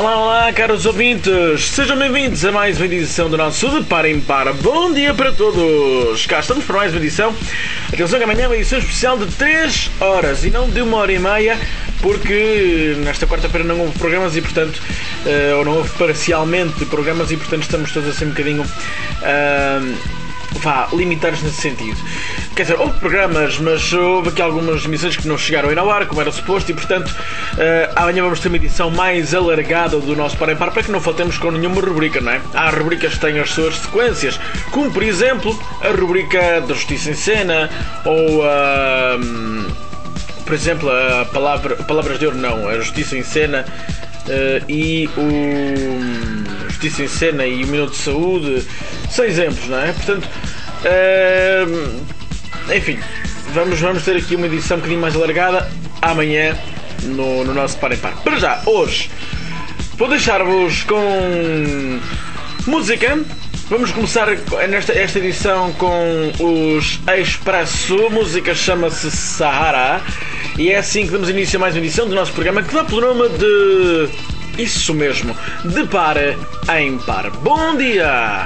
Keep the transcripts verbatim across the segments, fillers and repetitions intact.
Olá, olá, caros ouvintes, sejam bem-vindos a mais uma edição do nosso De Par em Par. Bom dia para todos! Cá estamos para mais uma edição. Atenção que amanhã é uma edição especial de três horas e não de uma hora e meia, porque nesta quarta-feira não houve programas e, portanto, uh, ou não houve parcialmente programas e, portanto, estamos todos assim um bocadinho... Uh, vá, limitados nesse sentido. Quer dizer, houve programas, mas houve aqui algumas emissões que não chegaram ainda ao ar, como era suposto, e portanto uh, amanhã vamos ter uma edição mais alargada do nosso Par em Par, para que não faltemos com nenhuma rubrica, não é? Há rubricas que têm as suas sequências, como por exemplo a rubrica da Justiça em Cena, ou uh, por exemplo a palavra, Palavras de Ouro, não, a Justiça em Cena uh, e o Justiça em Cena e o Minuto de Saúde, são exemplos, não é? Portanto, uh, enfim, vamos, vamos ter aqui uma edição um bocadinho mais alargada amanhã no, no nosso Par em Par. Para já, hoje, vou deixar-vos com música. Vamos começar nesta esta edição com os Expresso. A música chama-se Sahara. E é assim que damos início a mais uma edição do nosso programa, que dá pelo nome de... isso mesmo, De Par em Par. Bom dia!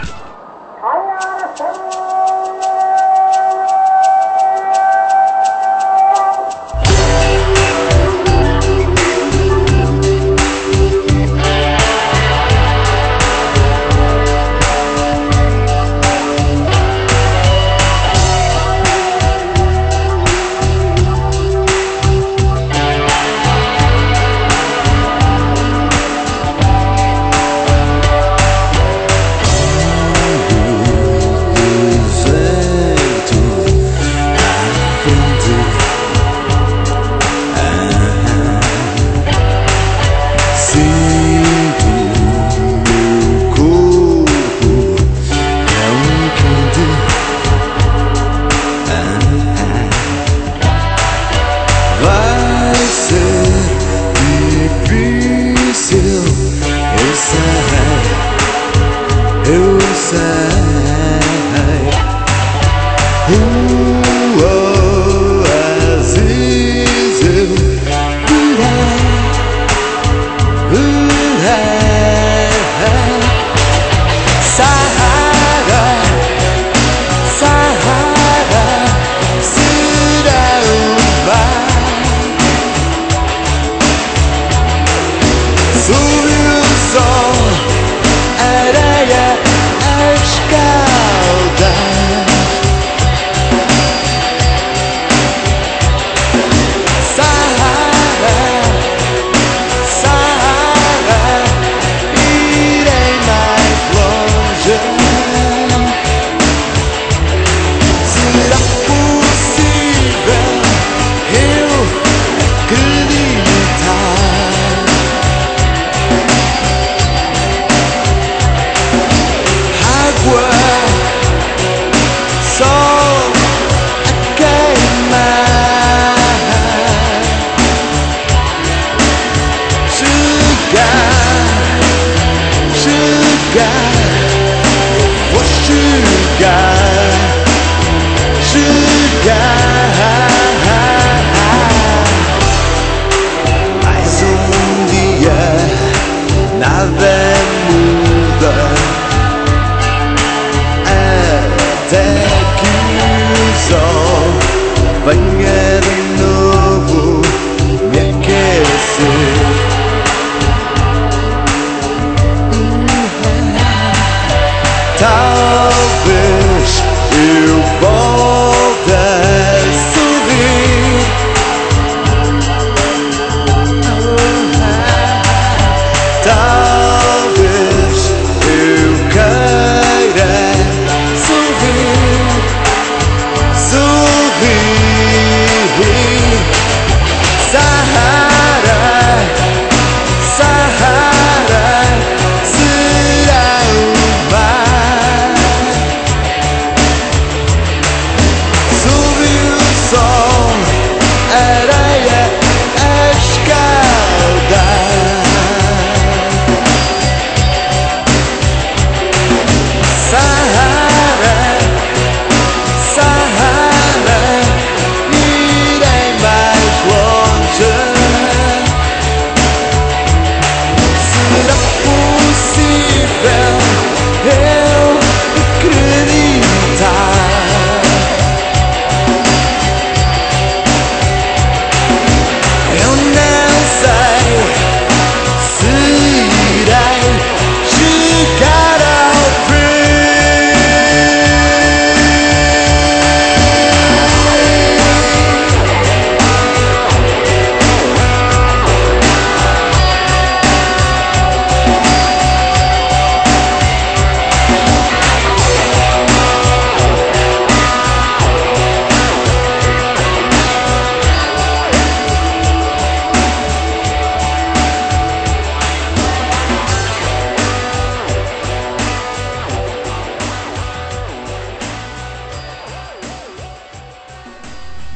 Sorrir, sorrir.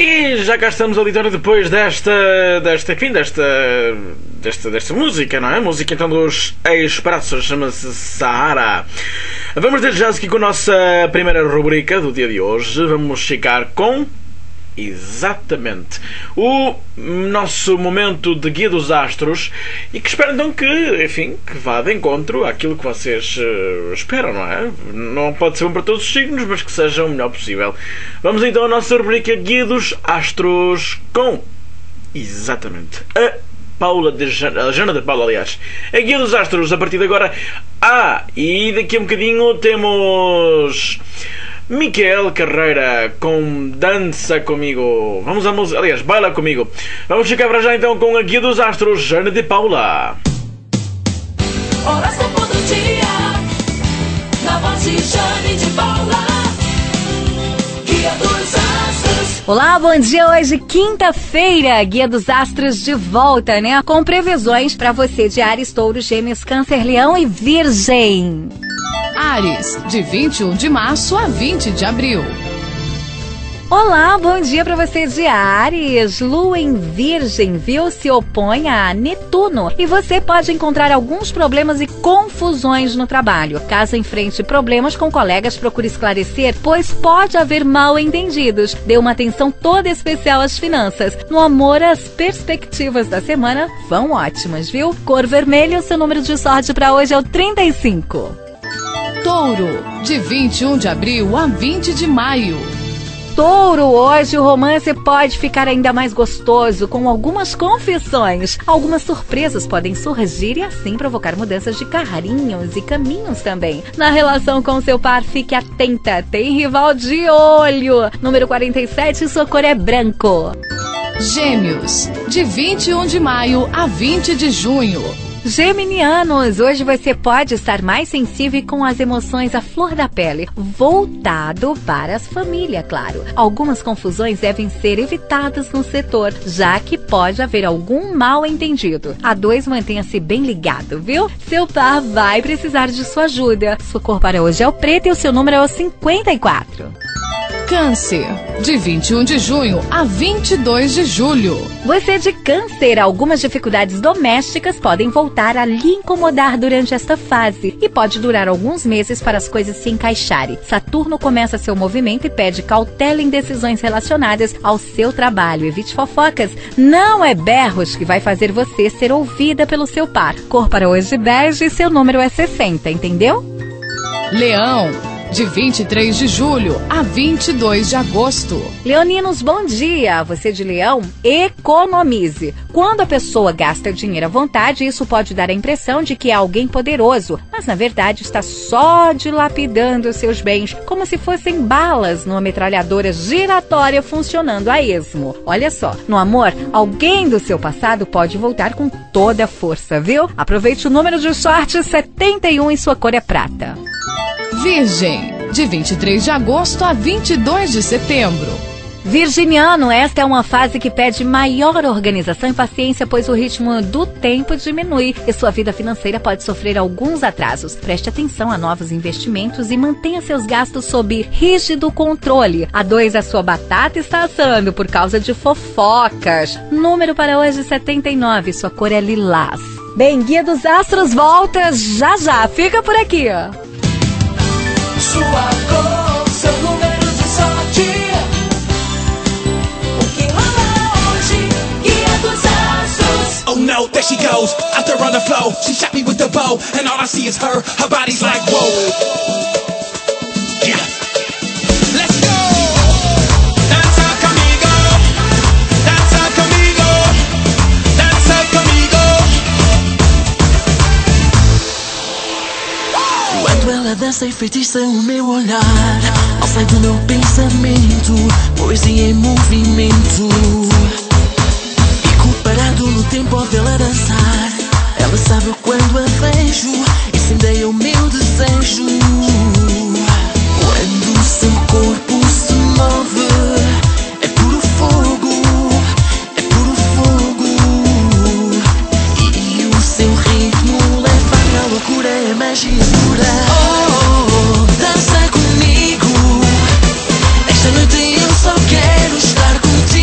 E já cá estamos, auditório, depois desta, desta, enfim, desta, desta, desta música, não é? Música então dos ex-braços, chama-se Sahara. Vamos desde já aqui com a nossa primeira rubrica do dia de hoje. Vamos ficar com... exatamente o nosso momento de guia dos astros, e que espero então que, enfim, que vá de encontro àquilo que vocês uh, esperam, não é? Não pode ser bom para todos os signos, mas que seja o melhor possível. Vamos então à nossa rubrica Guia dos Astros com, exatamente, a Paula de Jana, a Jana de Paula, aliás. A Guia dos Astros a partir de agora. Ah, e daqui a um bocadinho temos Miquel Carreira com Dança Comigo. Vamos à música, aliás, Baila Comigo. Vamos ficar para já então com a Guia dos Astros, Jana de Paula. Horóscopo do dia, na voz de Jane de Paula. Guia dos Astros. Olá, bom dia. Hoje, quinta-feira, Guia dos Astros de volta, né? Com previsões para você de Áries, Touro, Gêmeos, Câncer, Leão e Virgem. Áries, de vinte e um de março a vinte de abril. Olá, bom dia para você de Áries. Lua em Virgem, viu? Se opõe a Netuno e você pode encontrar alguns problemas e confusões no trabalho. Caso enfrente problemas com colegas, procure esclarecer, pois pode haver mal-entendidos. Dê uma atenção toda especial às finanças. No amor, as perspectivas da semana vão ótimas, viu? Cor vermelho, seu número de sorte para hoje é o trinta e cinco. Touro, de vinte e um de abril a vinte de maio. Touro, hoje o romance pode ficar ainda mais gostoso com algumas confissões. Algumas surpresas podem surgir e assim provocar mudanças de carinhos e caminhos também. Na relação com seu par, fique atenta, tem rival de olho. Número quarenta e sete, sua cor é branco. Gêmeos, de vinte e um de maio a vinte de junho. Geminianos, hoje você pode estar mais sensível com as emoções à flor da pele, voltado para as famílias, claro. Algumas confusões devem ser evitadas no setor, já que pode haver algum mal-entendido. A dois, mantenha-se bem ligado, viu? Seu par vai precisar de sua ajuda. Sua cor para hoje é o preto e o seu número é o cinquenta e quatro. Câncer, de vinte e um de junho a vinte e dois de julho. Você de Câncer, algumas dificuldades domésticas podem voltar a lhe incomodar durante esta fase e pode durar alguns meses para as coisas se encaixarem. Saturno começa seu movimento e pede cautela em decisões relacionadas ao seu trabalho. Evite fofocas. Não é berros que vai fazer você ser ouvida pelo seu par. Cor para hoje bege e seu número é sessenta, entendeu? Leão, de vinte e três de julho a vinte e dois de agosto. Leoninos, bom dia! Você de Leão, economize. Quando a pessoa gasta dinheiro à vontade, isso pode dar a impressão de que é alguém poderoso, mas na verdade está só dilapidando seus bens, como se fossem balas numa metralhadora giratória funcionando a esmo. Olha só, no amor, alguém do seu passado pode voltar com toda a força, viu? Aproveite o número de sorte setenta e um e sua cor é prata. Virgem, de vinte e três de agosto a vinte e dois de setembro. Virginiano, esta é uma fase que pede maior organização e paciência, pois o ritmo do tempo diminui e sua vida financeira pode sofrer alguns atrasos. Preste atenção a novos investimentos e mantenha seus gastos sob rígido controle. A dois, a sua batata está assando por causa de fofocas. Número para hoje setenta e nove, sua cor é lilás. Bem, Guia dos Astros volta já já, fica por aqui, ó. Sua cor, seu número de sorte. O que rola hoje? Guia dos Astros. Oh no, there she goes, out there on the floor. She shot me with the bow, and all I see is her. Her body's like whoa. Yeah, let's go. Danza conmigo, danza conmigo, danza comigo. Quando ela dança enfeitiça o meu olhar, ao sai do meu pensamento, poesia em movimento. Fico parado no tempo ao vê-la dançar. Ela sabe quando a vejo, incendeia o meu desejo. Quando o seu corpo se move, é puro fogo, é puro fogo. E o seu ritmo leva-me à loucura, é magia pura. Oh, dança comigo, esta noite eu só quero estar contigo.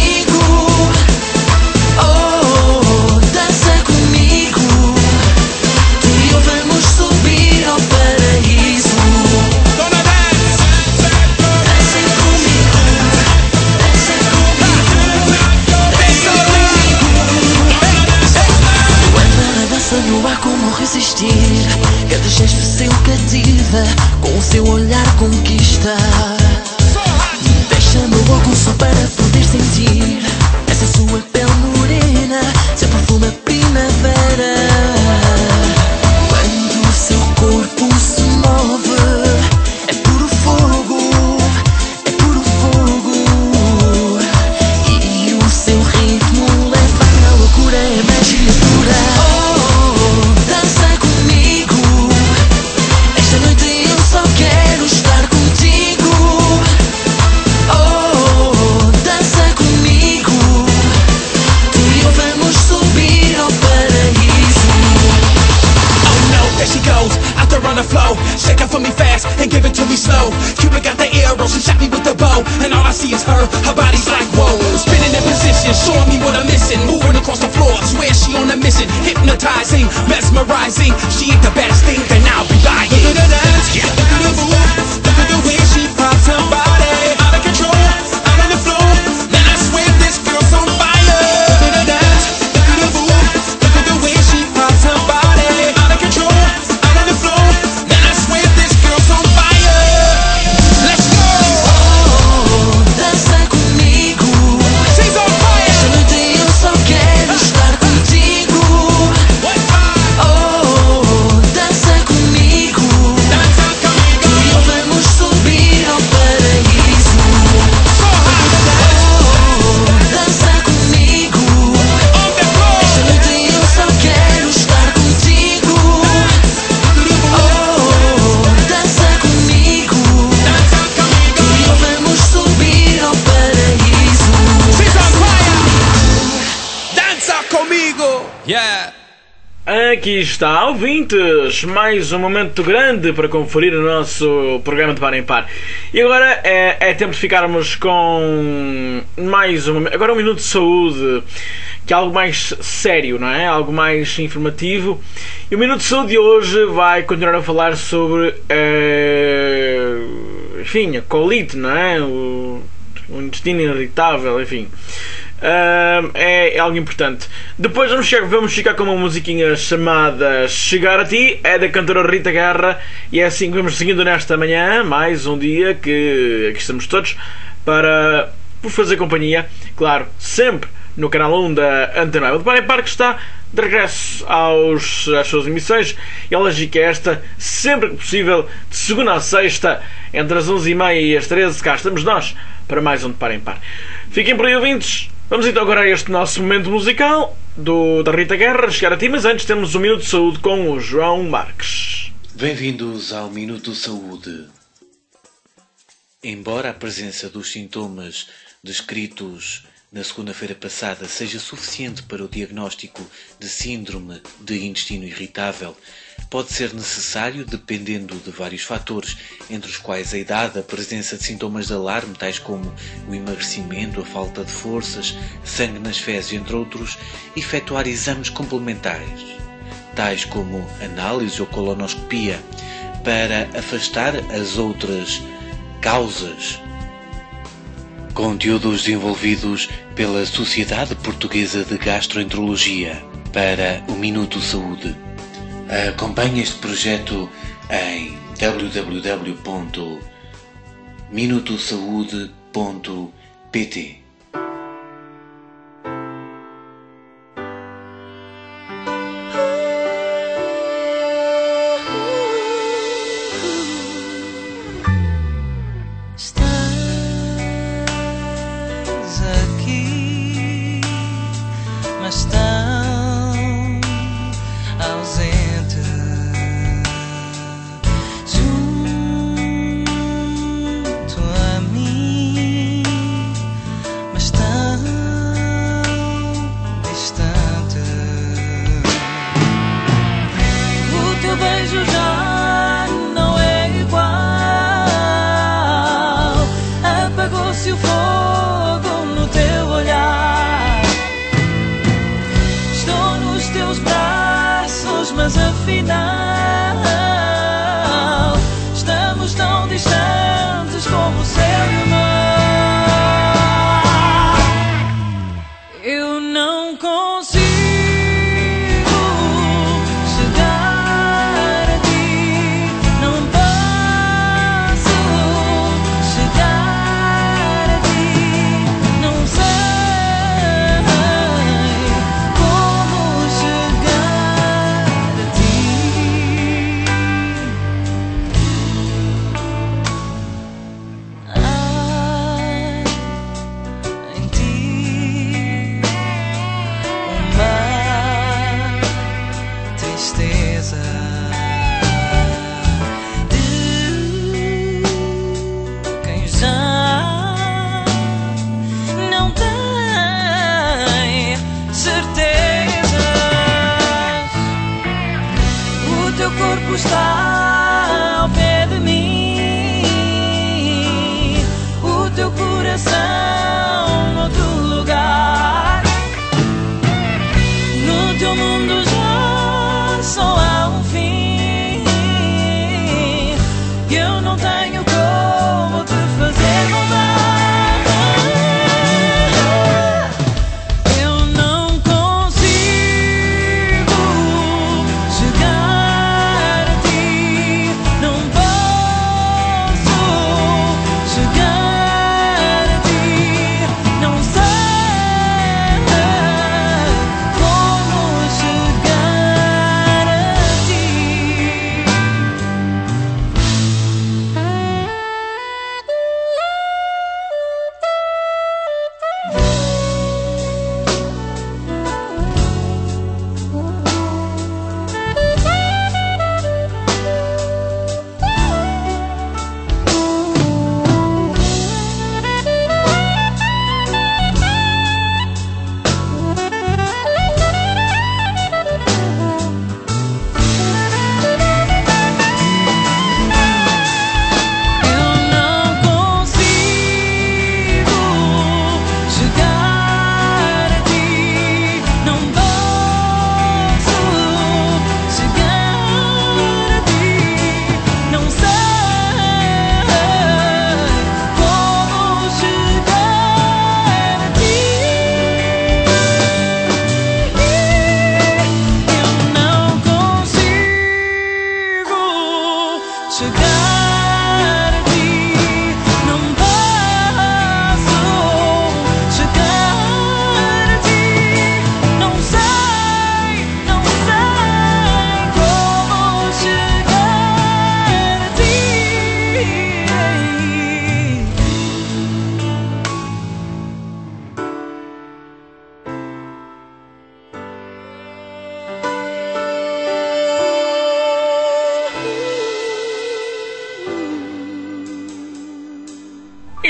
Yeah! Aqui está, ouvintes, mais um momento grande para conferir o nosso programa de Par em Par. E agora é, é tempo de ficarmos com mais um, agora um minuto de saúde, que é algo mais sério, não é? Algo mais informativo. E o minuto de saúde de hoje vai continuar a falar sobre, é, enfim, a colite, não é? O, o intestino irritável, enfim. Uh, é, é algo importante. Depois vamos, chegar, vamos ficar com uma musiquinha chamada Chegar a Ti, é da cantora Rita Guerra, e é assim que vamos seguindo nesta manhã, mais um dia que aqui estamos todos para vos fazer companhia, claro, sempre no canal um da Antena. O Par em Par que está de regresso aos, às suas emissões, e a lógica é esta, sempre que possível, de segunda a sexta, entre as onze e meia e as treze, cá estamos nós para mais um de Par em Par. Fiquem por aí, ouvintes. Vamos então agora a este nosso momento musical do, da Rita Guerra, Chegar a Ti, mas antes temos um Minuto de Saúde com o João Marques. Bem-vindos ao Minuto Saúde. Embora a presença dos sintomas descritos na segunda-feira passada seja suficiente para o diagnóstico de síndrome de intestino irritável, pode ser necessário, dependendo de vários fatores, entre os quais a idade, a presença de sintomas de alarme, tais como o emagrecimento, a falta de forças, sangue nas fezes, entre outros, efetuar exames complementares, tais como análise ou colonoscopia, para afastar as outras causas. Conteúdos desenvolvidos pela Sociedade Portuguesa de Gastroenterologia para o Minuto Saúde. Acompanhe este projeto em w w w ponto minuto saúde ponto p t.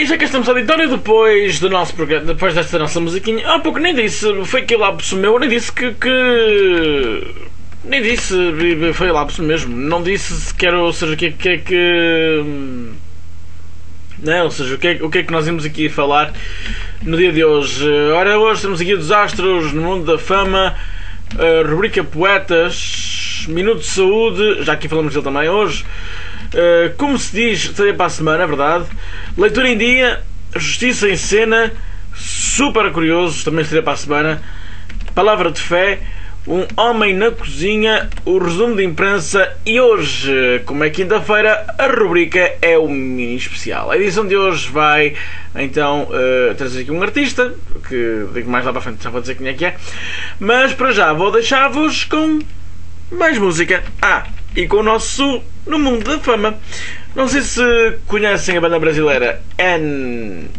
já que estamos auditório depois do nosso programa, depois desta nossa musiquinha. Há pouco nem disse, foi aquele lapso meu, nem disse que. que... Nem disse, foi lapso mesmo. Não disse sequer, ou seja, o que é que. que, que não, ou seja, o que, é, o que é que nós vimos aqui falar no dia de hoje? Ora, hoje temos aqui dos astros no mundo da fama, a rubrica Poetas, Minuto de Saúde, já aqui falamos dele também hoje. Uh, como se diz, estaria para a semana, é verdade. Leitura em dia, Justiça em cena, super curioso, também estaria para a semana. Palavra de fé, Um homem na cozinha, o resumo de imprensa e hoje, como é quinta-feira, a rubrica é o mini especial. A edição de hoje vai então uh, trazer aqui um artista, que digo mais lá para frente, já vou dizer quem é que é. Mas para já vou deixar-vos com mais música. Ah, e com o nosso No Mundo da Fama. Não sei se conhecem a banda brasileira N...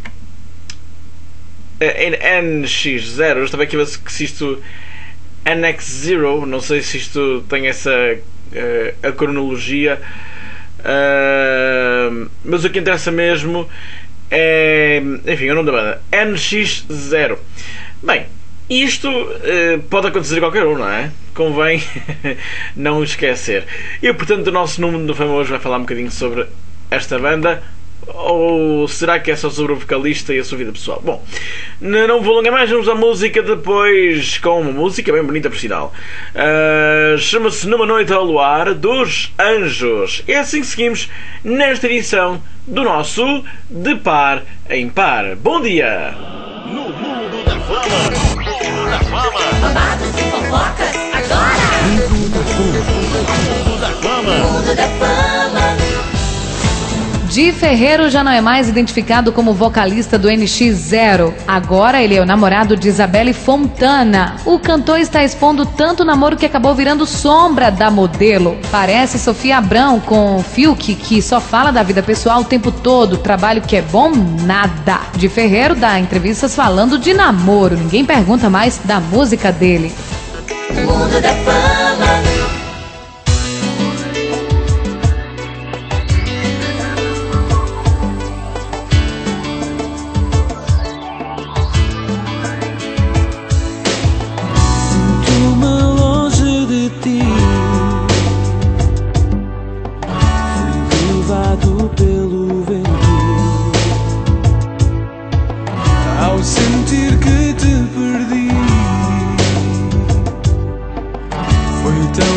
N X zero. Eu estava aqui a ver se isto... N X zero, não sei se isto tem essa uh, a cronologia, uh, mas o que interessa mesmo é, enfim, o nome da banda, N X zero. Bem, isto uh, pode acontecer a qualquer um, não é? Convém não esquecer. E portanto o nosso número do Fama hoje vai falar um bocadinho sobre esta banda. Ou será que é só sobre o vocalista e a sua vida pessoal? Bom, não vou alongar mais, vamos à música depois, com uma música bem bonita por sinal. Uh, chama-se Numa Noite ao Luar, dos Anjos. É assim que seguimos nesta edição do nosso De Par em Par. Bom dia! No Mundo da Fama, Mundo da Fama. Babados e fofocas, agora! Mundo da Fama. Mundo da Fama. Di Ferreiro já não é mais identificado como vocalista do N X zero. Agora ele é o namorado de Isabelle Fontana. O cantor está expondo tanto namoro que acabou virando sombra da modelo. Parece Sofia Abrão com Fiuk, que só fala da vida pessoal o tempo todo. Trabalho que é bom, nada. Di Ferreiro dá entrevistas falando de namoro. Ninguém pergunta mais da música dele. Mundo da Fama. Pelo vento, ao sentir que te perdi, foi tão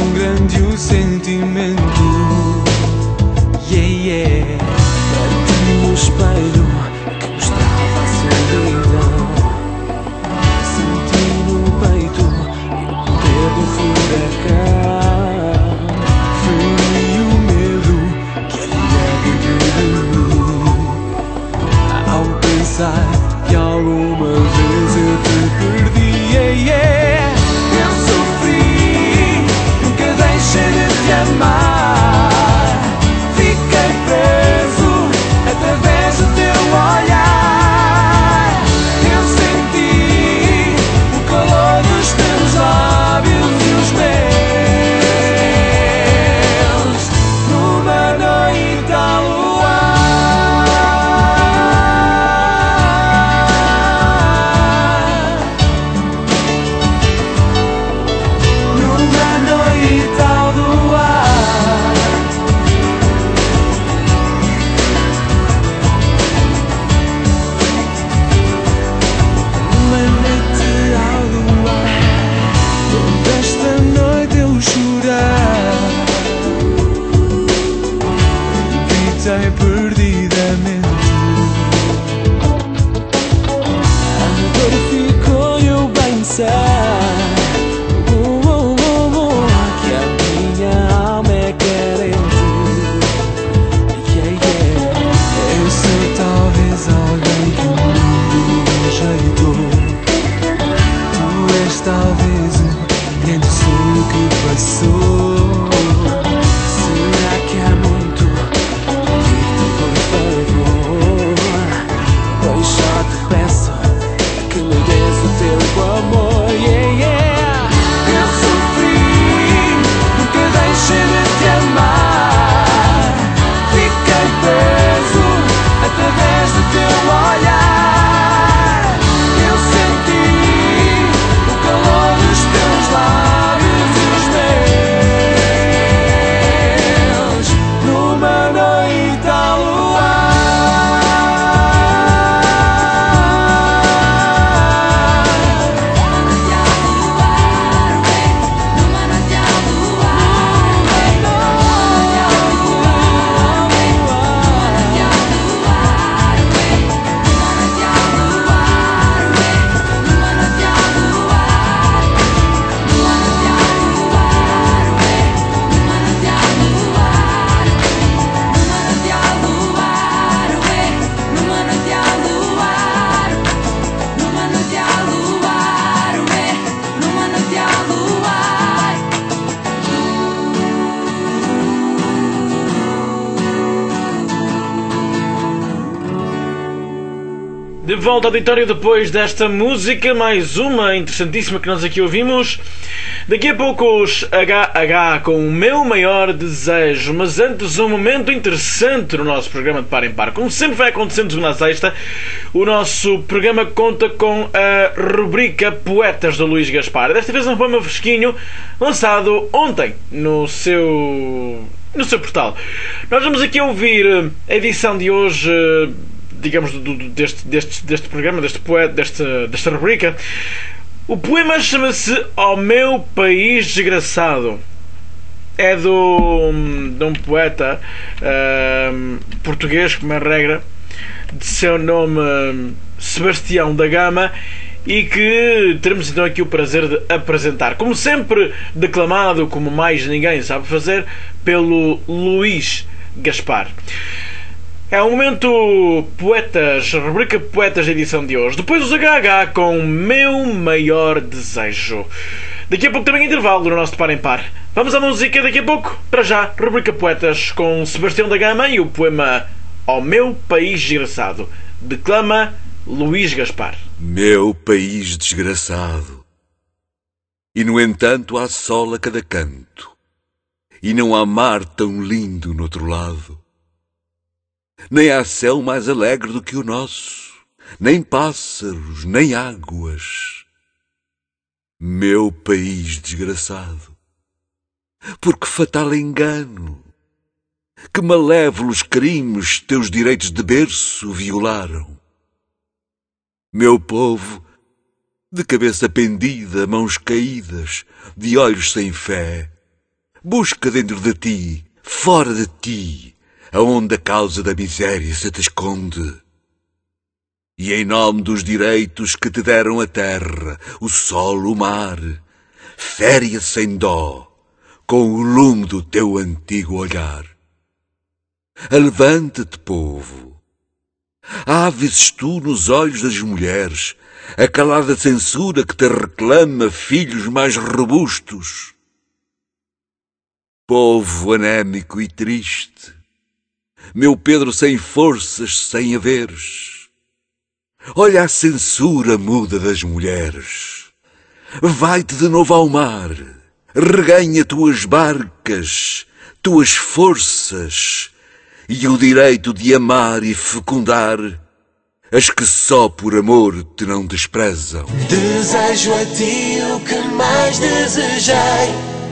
De volta ao auditório depois desta música, mais uma interessantíssima que nós aqui ouvimos. Daqui a pouco os H H com o meu maior desejo, mas antes um momento interessante no nosso programa de Par em Par. Como sempre vai acontecendo de segunda a sexta, o nosso programa conta com a rubrica Poetas do Luís Gaspar. Desta vez um poema fresquinho, lançado ontem no seu... no seu portal. Nós vamos aqui ouvir a edição de hoje, digamos, do, do, deste, deste, deste programa, deste poeta, desta, desta rubrica. O poema chama-se Ao Meu País Desgraçado. É do, de um poeta uh, português, como é regra, de seu nome Sebastião da Gama, e que teremos então aqui o prazer de apresentar, como sempre declamado, como mais ninguém sabe fazer, pelo Luís Gaspar. É o momento Poetas, rubrica Poetas da edição de hoje. Depois os H H com Meu Maior Desejo. Daqui a pouco também intervalo no nosso de Par em Par. Vamos à música daqui a pouco. Para já, rubrica Poetas com Sebastião da Gama e o poema Ao Meu País Desgraçado. Declama Luís Gaspar. Meu país desgraçado, e no entanto há sol a cada canto, e não há mar tão lindo no outro lado, nem há céu mais alegre do que o nosso, nem pássaros, nem águas. Meu país desgraçado, porque fatal engano, que malévolos crimes teus direitos de berço violaram. Meu povo, de cabeça pendida, mãos caídas, de olhos sem fé, busca dentro de ti, fora de ti, aonde a causa da miséria se te esconde. E em nome dos direitos que te deram a terra, o sol, o mar, féria sem dó, com o lume do teu antigo olhar. Alevanta-te, povo. Há vezes tu nos olhos das mulheres a calada censura que te reclama filhos mais robustos. Povo anémico e triste, meu Pedro sem forças, sem haveres, olha a censura muda das mulheres. Vai-te de novo ao mar, reganha tuas barcas, tuas forças e o direito de amar e fecundar as que só por amor te não desprezam. Desejo a ti o que mais desejei.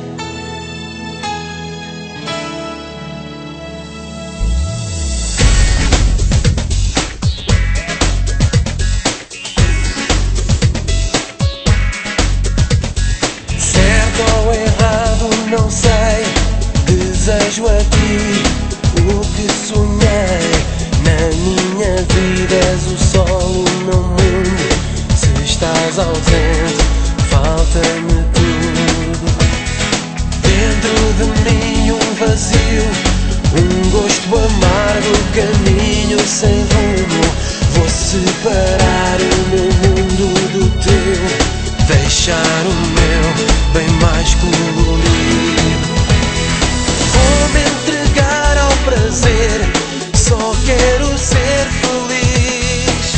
Certo ou errado, não sei. Desejo a ti o que sonhei. Na minha vida és o sol, o meu mundo. Se estás ausente, falta-me tudo. Dentro de mim um vazio, um gosto amargo, caminho sem rumo. Vou separar o meu mundo do teu, deixar o meu bem mais colorido. Vou-me entregar ao prazer, só quero ser feliz.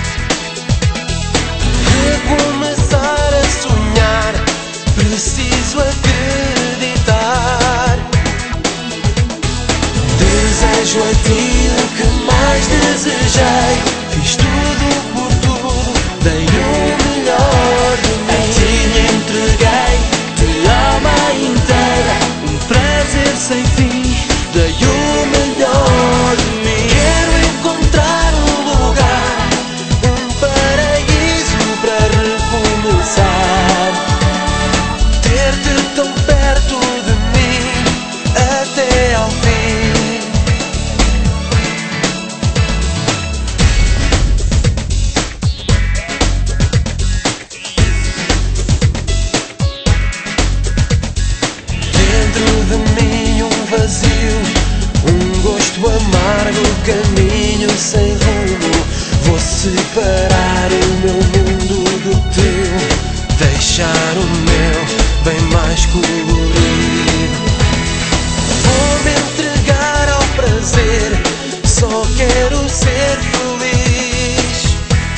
Recomeçar a sonhar, preciso acreditar. Desejo a ti o que mais desejei. Fiz tudo por tudo, dei o melhor de mim. A ti me entreguei de alma inteira, um prazer sem fim, dei o melhor de mim. Quero encontrar um lugar, um paraíso para recomeçar. Ter-te tão perto de mim até ao fim. Dentro de mim um vazio, um gosto amargo, caminho sem rumo. Vou separar o meu mundo do teu, deixar o meu bem mais colorido. Vou-me entregar ao prazer, só quero ser feliz.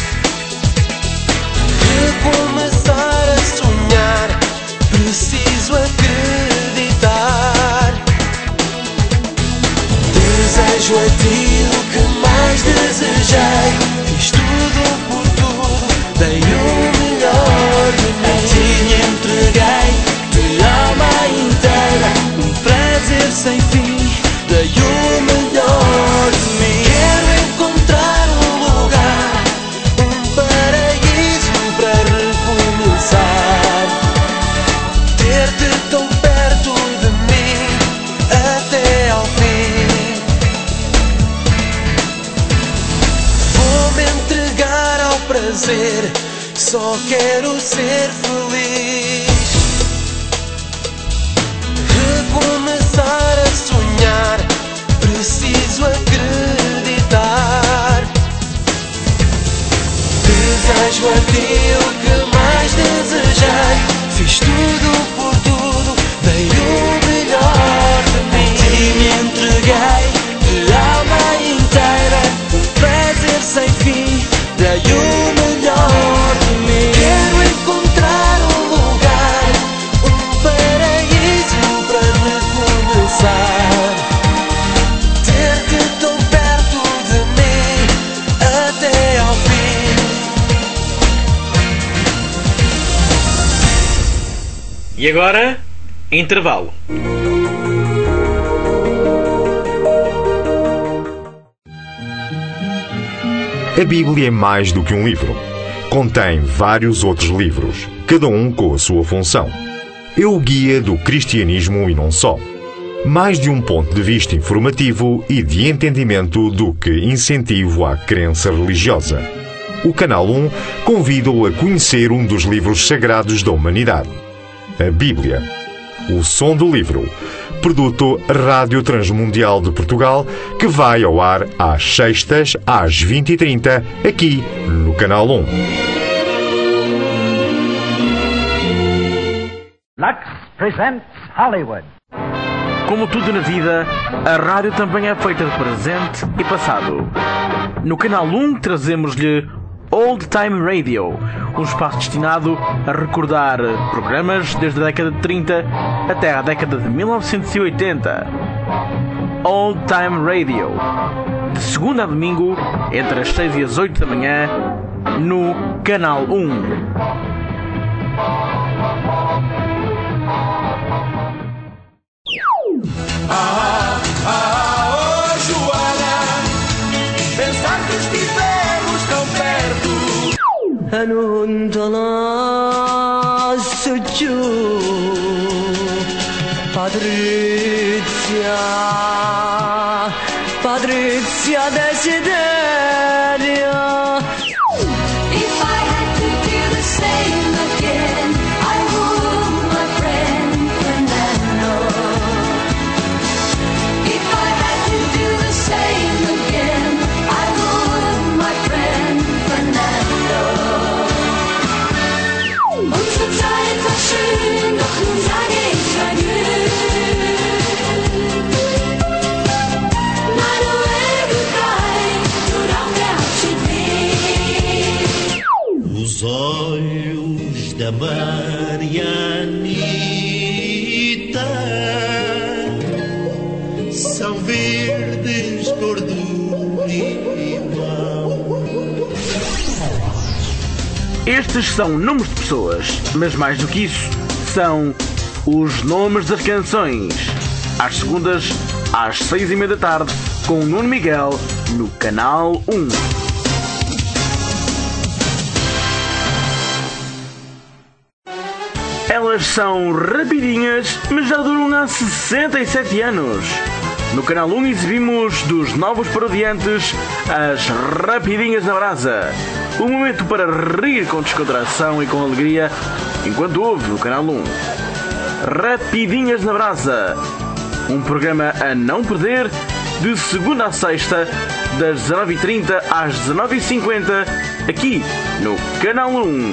quero ser feliz. Recomeçar a sonhar, preciso acreditar. Desejo a ti o que mais desejei. Fiz tudo por tudo, dei o melhor de mim. E me entreguei de alma inteira, um prazer sem fim. Dei o melhor de mim. Quero encontrar um lugar, um paraíso para recomeçar. Ter-te tão perto de mim até ao fim. E agora, intervalo. A Bíblia é mais do que um livro. Contém vários outros livros, cada um com a sua função. É o guia do cristianismo e não só. Mais de um ponto de vista informativo e de entendimento do que incentivo à crença religiosa. O Canal um convida-o a conhecer um dos livros sagrados da humanidade. A Bíblia. O som do livro. Produto Rádio Transmundial de Portugal, que vai ao ar às sextas, às vinte e trinta, aqui no Canal um. Lux presents Hollywood. Como tudo na vida, a rádio também é feita de presente e passado. No Canal um trazemos-lhe Old Time Radio, um espaço destinado a recordar programas desde a década de trinta até à década de mil novecentos e oitenta. Old Time Radio, de segunda a domingo, entre as seis e as oito da manhã, no Canal um. Ah, ah, oh Joana, pensar que estivemos tão perto. Anundala Suju Patrícia Patrícia Desideria. If I had to do the same again, I would, my friend Fernando. If I had to do the same again, I would, my friend Fernando. Unsere Zeit war schön, doch nun sage ich adieu. Manuel, goodbye, nur auch der Abschied weh. Os olhos da Marianita são verdes cor do limão. Estes são nomes de pessoas, mas mais do que isso, são os nomes das canções. Às segundas, às seis e meia da tarde, com o Nuno Miguel, no Canal um. Elas são rapidinhas, mas já duram há sessenta e sete anos. No Canal um exibimos dos novos parodiantes as Rapidinhas na Brasa. Um momento para rir com descontração e com alegria, enquanto ouve no Canal um. Rapidinhas na Brasa. Um programa a não perder, de segunda a sexta, das dezenove e trinta às dezenove e cinquenta, aqui no Canal um.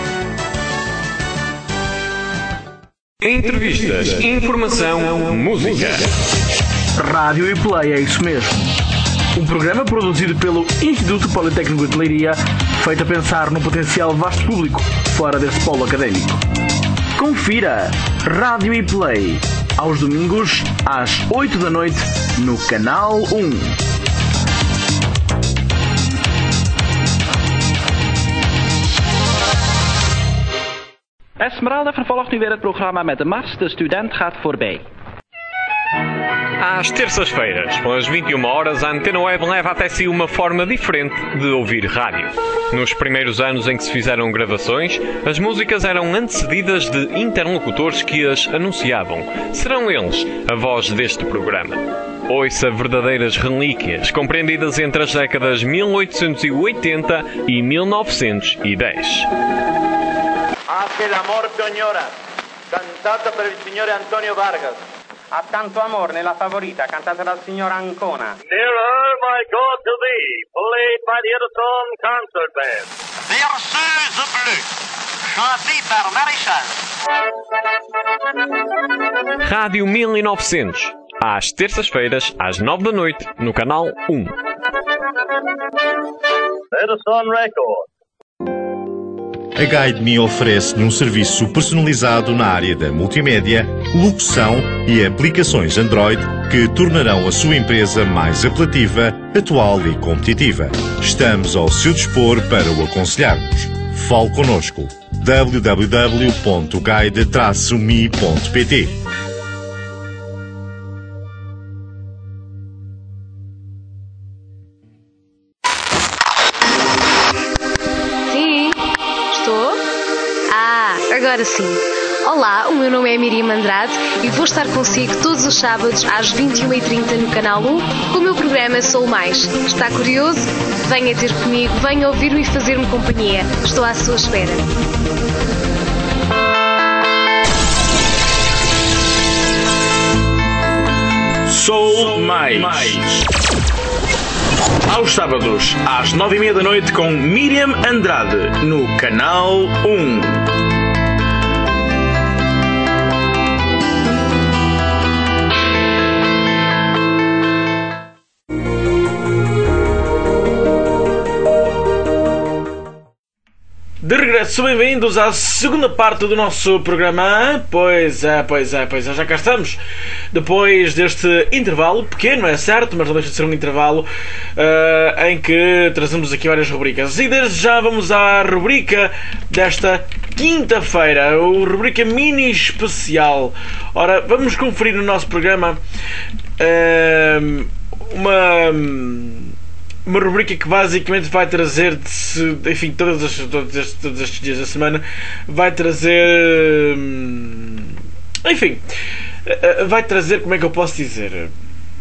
Entrevistas, informação, música. Rádio e Play, é isso mesmo. Um programa produzido pelo Instituto Politécnico de Leiria, feito a pensar no potencial vasto público fora desse polo académico. Confira Rádio e Play, aos domingos, às oito da noite, no Canal um. Esmeralda vervolgt nu weer het programma met de Mars. De student gaat voorbij. Às terças-feiras, pelas vinte e uma horas, a Antena Web leva até si uma forma diferente de ouvir rádio. Nos primeiros anos em que se fizeram gravações, as músicas eram antecedidas de interlocutores que as anunciavam. Serão eles a voz deste programa. Ouça verdadeiras relíquias, compreendidas entre as décadas mil oitocentos e oitenta e mil novecentos e dez. Hace el amor Peñora, cantata per il signore Antonio Vargas. Ha tanto amor nella favorita, cantata dal signor Ancona. Nearer, My God, to Thee, played by the Edison Concert Band. Berceuse bleue, chantée par Maréchal. Rádio mil e novecentos, às terças-feiras, às nove da noite, no canal um. Edison Records. A Guide Me oferece-lhe um serviço personalizado na área da multimédia, locução e aplicações Android que tornarão a sua empresa mais apelativa, atual e competitiva. Estamos ao seu dispor para o aconselharmos. Fale connosco. w w w ponto guide traço me ponto p t. Agora sim. Olá, o meu nome é Miriam Andrade e vou estar consigo todos os sábados às vinte e uma e trinta no canal um com o meu programa Sou Mais. Está curioso? Venha ter comigo, venha ouvir-me e fazer-me companhia. Estou à sua espera. Sou Mais. Aos sábados, às nove e meia da noite, com Miriam Andrade, no canal um. De regresso, bem-vindos à segunda parte do nosso programa. Pois é, pois é, pois é, já cá estamos. Depois deste intervalo, pequeno é certo, mas não deixa de ser um intervalo uh, em que trazemos aqui várias rubricas. E desde já vamos à rubrica desta quinta-feira, a rubrica mini especial. Ora, vamos conferir no nosso programa uh, uma... Uma rubrica que basicamente vai trazer, enfim, todos estes, todos estes, todos estes dias da semana, vai trazer, enfim, vai trazer, como é que eu posso dizer,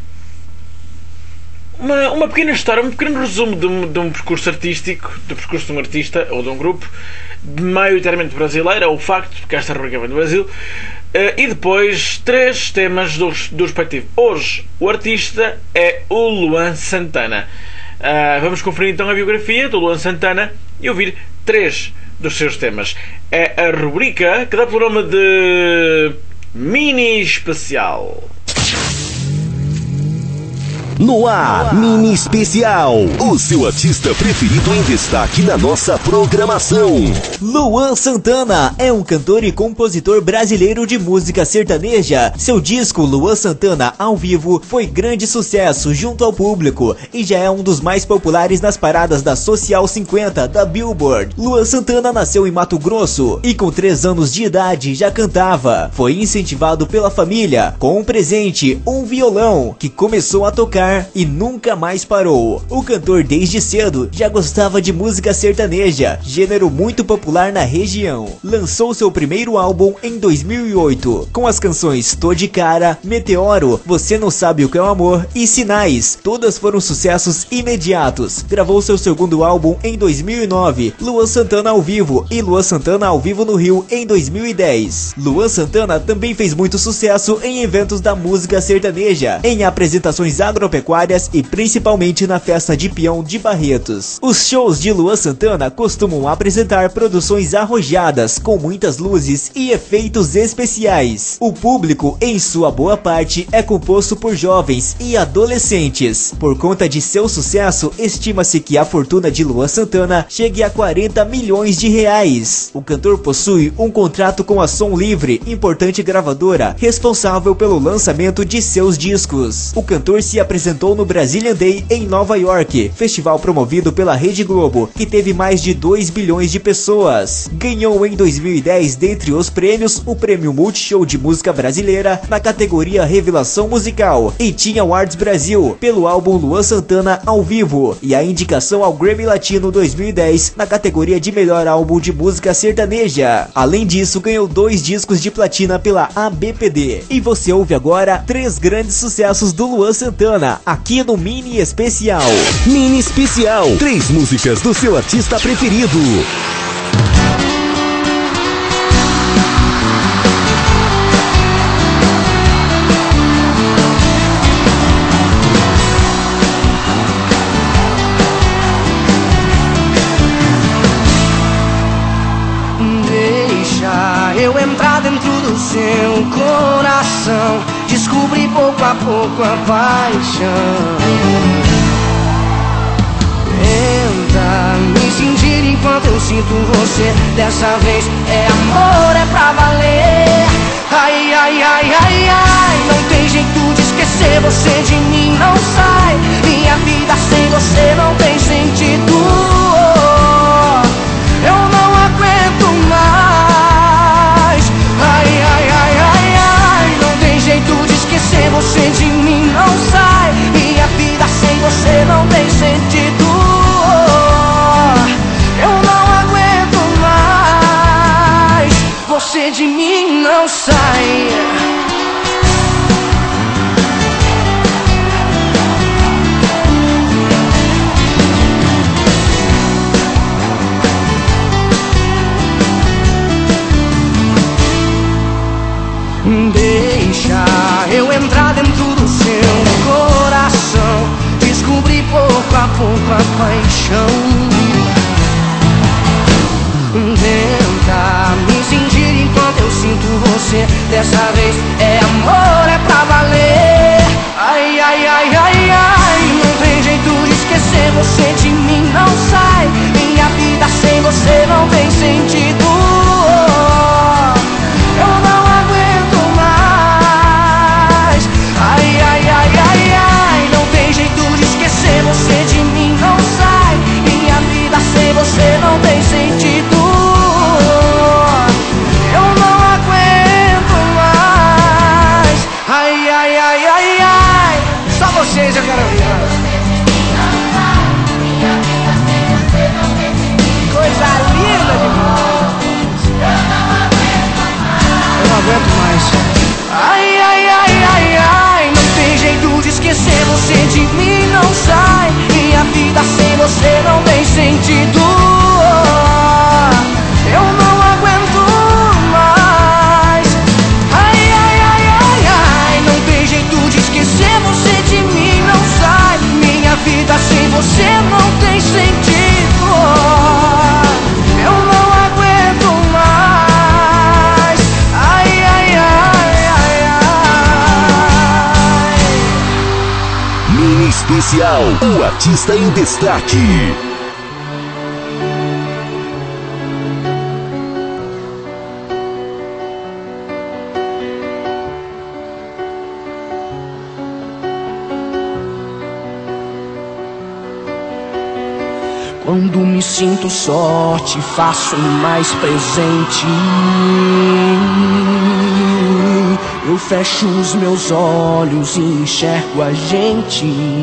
uma, uma pequena história, um pequeno resumo de um, de um percurso artístico, do percurso de um artista ou de um grupo, maioritariamente brasileiro, é o facto, porque esta rubrica vem do Brasil. E depois, três temas do, do respectivo. Hoje, o artista é o Luan Santana. Uh, vamos conferir então a biografia do Luan Santana e ouvir três dos seus temas. É a rubrica que dá pelo nome de Mini Especial. No ar, Mini Especial, o seu artista preferido em destaque na nossa programação. Luan Santana é um cantor e compositor brasileiro de música sertaneja. Seu disco Luan Santana ao vivo foi grande sucesso junto ao público e já é um dos mais populares nas paradas da Social cinquenta da Billboard. Luan Santana nasceu em Mato Grosso e com três anos de idade já cantava. Foi incentivado pela família com um presente, um violão, que começou a tocar e nunca mais parou. O cantor desde cedo já gostava de música sertaneja, gênero muito popular na região. Lançou seu primeiro álbum em dois mil e oito, com as canções Tô de Cara, Meteoro, Você Não Sabe O Que É o Amor e Sinais. Todas foram sucessos imediatos. Gravou seu segundo álbum em dois mil e nove, Luan Santana ao Vivo, e Luan Santana ao Vivo no Rio em dois mil e dez. Luan Santana também fez muito sucesso em eventos da música sertaneja, em apresentações agropecuárias e principalmente na festa de peão de Barretos. Os shows de Luan Santana costumam apresentar produções arrojadas, com muitas luzes e efeitos especiais. O público, em sua boa parte, é composto por jovens e adolescentes. Por conta de seu sucesso, estima-se que a fortuna de Luan Santana chegue a quarenta milhões de reais. O cantor possui um contrato com a Som Livre, importante gravadora, responsável pelo lançamento de seus discos. O cantor se apresentou apresentou no Brazilian Day em Nova York, festival promovido pela Rede Globo, que teve mais de dois bilhões de pessoas. Ganhou em dois mil e dez, dentre os prêmios, o Prêmio Multishow de Música Brasileira na categoria Revelação Musical e Teen Awards Brasil pelo álbum Luan Santana ao vivo, e a indicação ao Grammy Latino dois mil e dez na categoria de Melhor Álbum de Música Sertaneja. Além disso, ganhou dois discos de platina pela A B P D. E você ouve agora três grandes sucessos do Luan Santana, aqui no Mini Especial. Mini Especial, três músicas do seu artista preferido. Eu entrar dentro do seu coração, descobri pouco a pouco a paixão. Tenta me sentir enquanto eu sinto você. Dessa vez é amor, é pra valer. Ai, ai, ai, ai, ai, não tem jeito de esquecer você de mim, não sai. Minha vida sem você não tem sentido. Eu não aguento mais. Ai, ai, ai, ai, ai, não tem jeito de esquecer você de mim, não sai. Minha vida sem você não tem sentido. Eu não aguento mais. Você de mim não sai. Deixa eu entrar dentro do seu coração, descobrir pouco a pouco a paixão. Tenta me sentir enquanto eu sinto você. Dessa vez é amor, é pra valer. Ai, ai, ai, ai, ai, não tem jeito de esquecer você de mim, não sai. Minha vida sem você não tem sentido. Eu não aguento mais. Ai, ai, ai, ai, ai, não tem jeito de esquecer você de mim, não sai. Minha vida sem você não tem sentido. Eu não aguento mais. Ai, ai, ai, ai, ai, só vocês eu quero ouvir. Coisa linda demais. Eu não aguento mais. Ai, ai, ai, ai, ai, não tem jeito de esquecer você de mim, não sai. Minha vida sem você não tem sentido. Eu não aguento mais. Ai, ai, ai, ai, ai, não tem jeito de esquecer você de mim, não sai. Minha vida sem você não tem sentido. Eu não aguento mais. Ai, ai, ai, ai, ai. Mini Especial, o artista em destaque. Quando me sinto só, te faço mais presente. Eu fecho os meus olhos e enxergo a gente.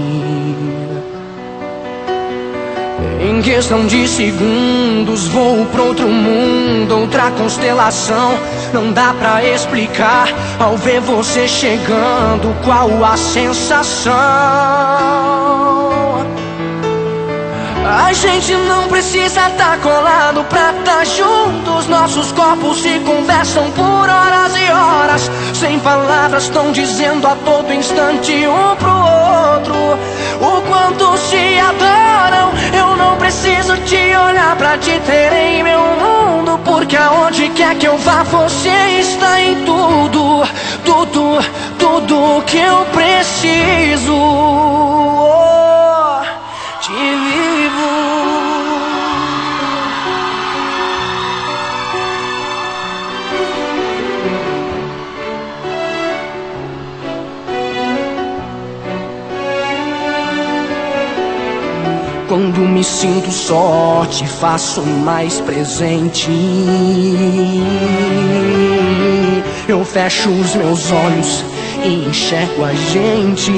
Em questão de segundos vou pra outro mundo, outra constelação. Não dá pra explicar ao ver você chegando qual a sensação. A gente não precisa tá colado pra tá juntos. Nossos corpos se conversam por horas e horas. Sem palavras tão dizendo a todo instante um pro outro o quanto se adoram. Eu não preciso te olhar pra te ter em meu mundo, porque aonde quer que eu vá você está em tudo. Tudo, tudo que eu preciso. Oh, te vivo. Quando me sinto só, te faço mais presente. Eu fecho os meus olhos e enxergo a gente.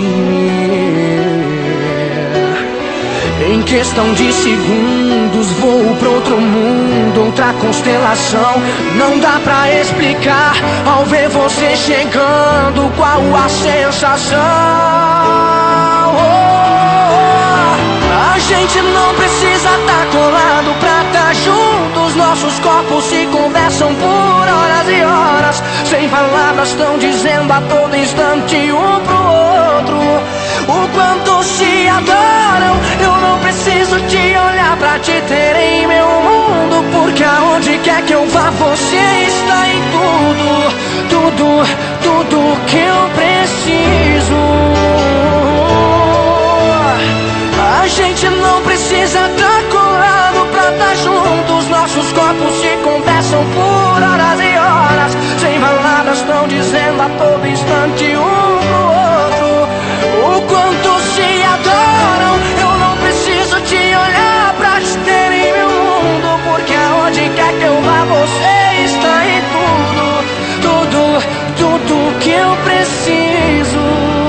Em questão de segundos vou pra outro mundo, outra constelação. Não dá pra explicar ao ver você chegando qual a sensação. A gente não precisa tá colado pra tá juntos. Nossos corpos se conversam por horas e horas. Sem palavras tão dizendo a todo instante um pro outro o quanto se adoram. Eu não preciso te olhar pra te ter em meu mundo, porque aonde quer que eu vá você está em tudo. Tudo, tudo que eu preciso. A gente não precisa tá colado pra tá juntos. Nossos corpos se conversam por horas e horas. Sem palavras tão dizendo a todo instante um pro outro o quanto se adoram. Eu não preciso te olhar pra te ter em meu mundo, porque aonde quer que eu vá você está em tudo. Tudo, tudo que eu preciso.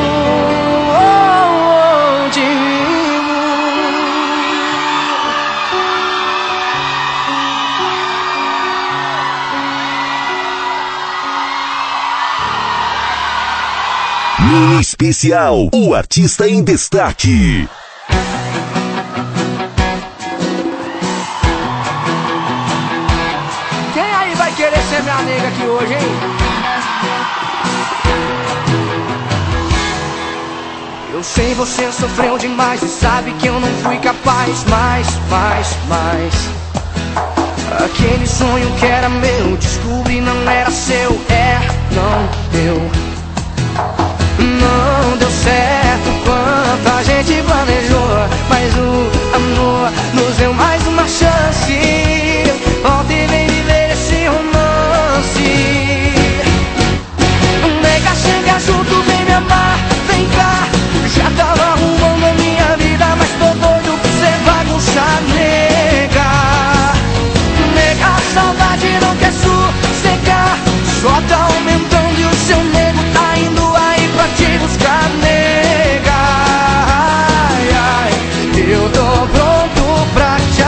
Oh, de Mini Especial, o artista em destaque. Quem aí vai querer ser minha nega aqui hoje, hein? Eu sei você sofreu demais e sabe que eu não fui capaz. Mais, mais, mais. Aquele sonho que era meu, descobri não era seu. É, não deu. Não deu certo quanto a gente planejou, mas o amor nos deu mais uma chance. Volta e vem viver esse romance. Nega, chega junto, vem me amar, vem cá. Já tava arrumando a minha vida, mas tô doido pra você bagunçar, nega. Nega, a saudade não quer sossegar, só tá aumentando e o seu nego tá indo aí pra te buscar, nega. Ai, ai, eu tô pronto pra te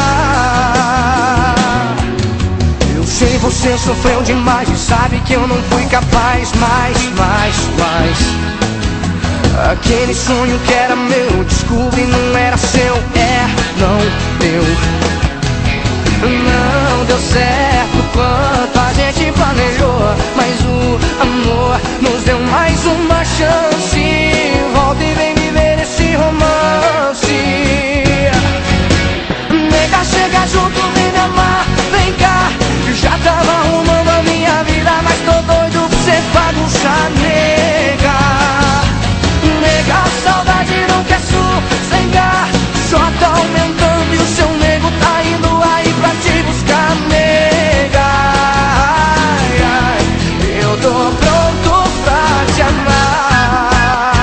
amar. Eu sei você sofreu demais e sabe que eu não fui capaz. Mais, mais, mais. Aquele sonho que era meu, desculpe, não era seu. É, não deu. Não deu certo quanto a gente planejou, mas o amor nos deu mais uma chance. Volta e vem viver esse romance. Nega, chega junto, vem me amar, vem cá. Eu já tava arrumando a minha vida, mas tô doido pra você bagunçar, nega. Nega, a saudade não quer sossegar, só tá aumentando e o seu nego tá indo aí pra te buscar, nega. Ai, ai, eu tô pronto pra te amar.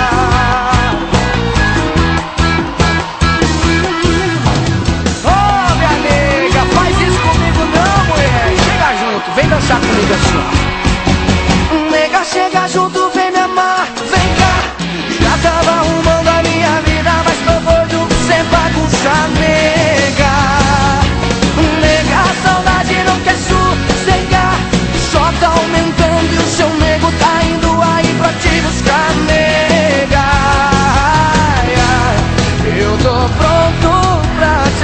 Oh, minha nega, faz isso comigo não, mulher. Chega junto, vem dançar comigo assim, ó. Nega, chega junto, vem me amar, vem cá. Já tava arrumando a minha vida, mas tô doido pra você bagunçar, nega. Nega, a saudade não quer sossegar, só tá aumentando e o seu nego tá indo aí pra te buscar, nega. Ai, ai, eu tô pronto pra te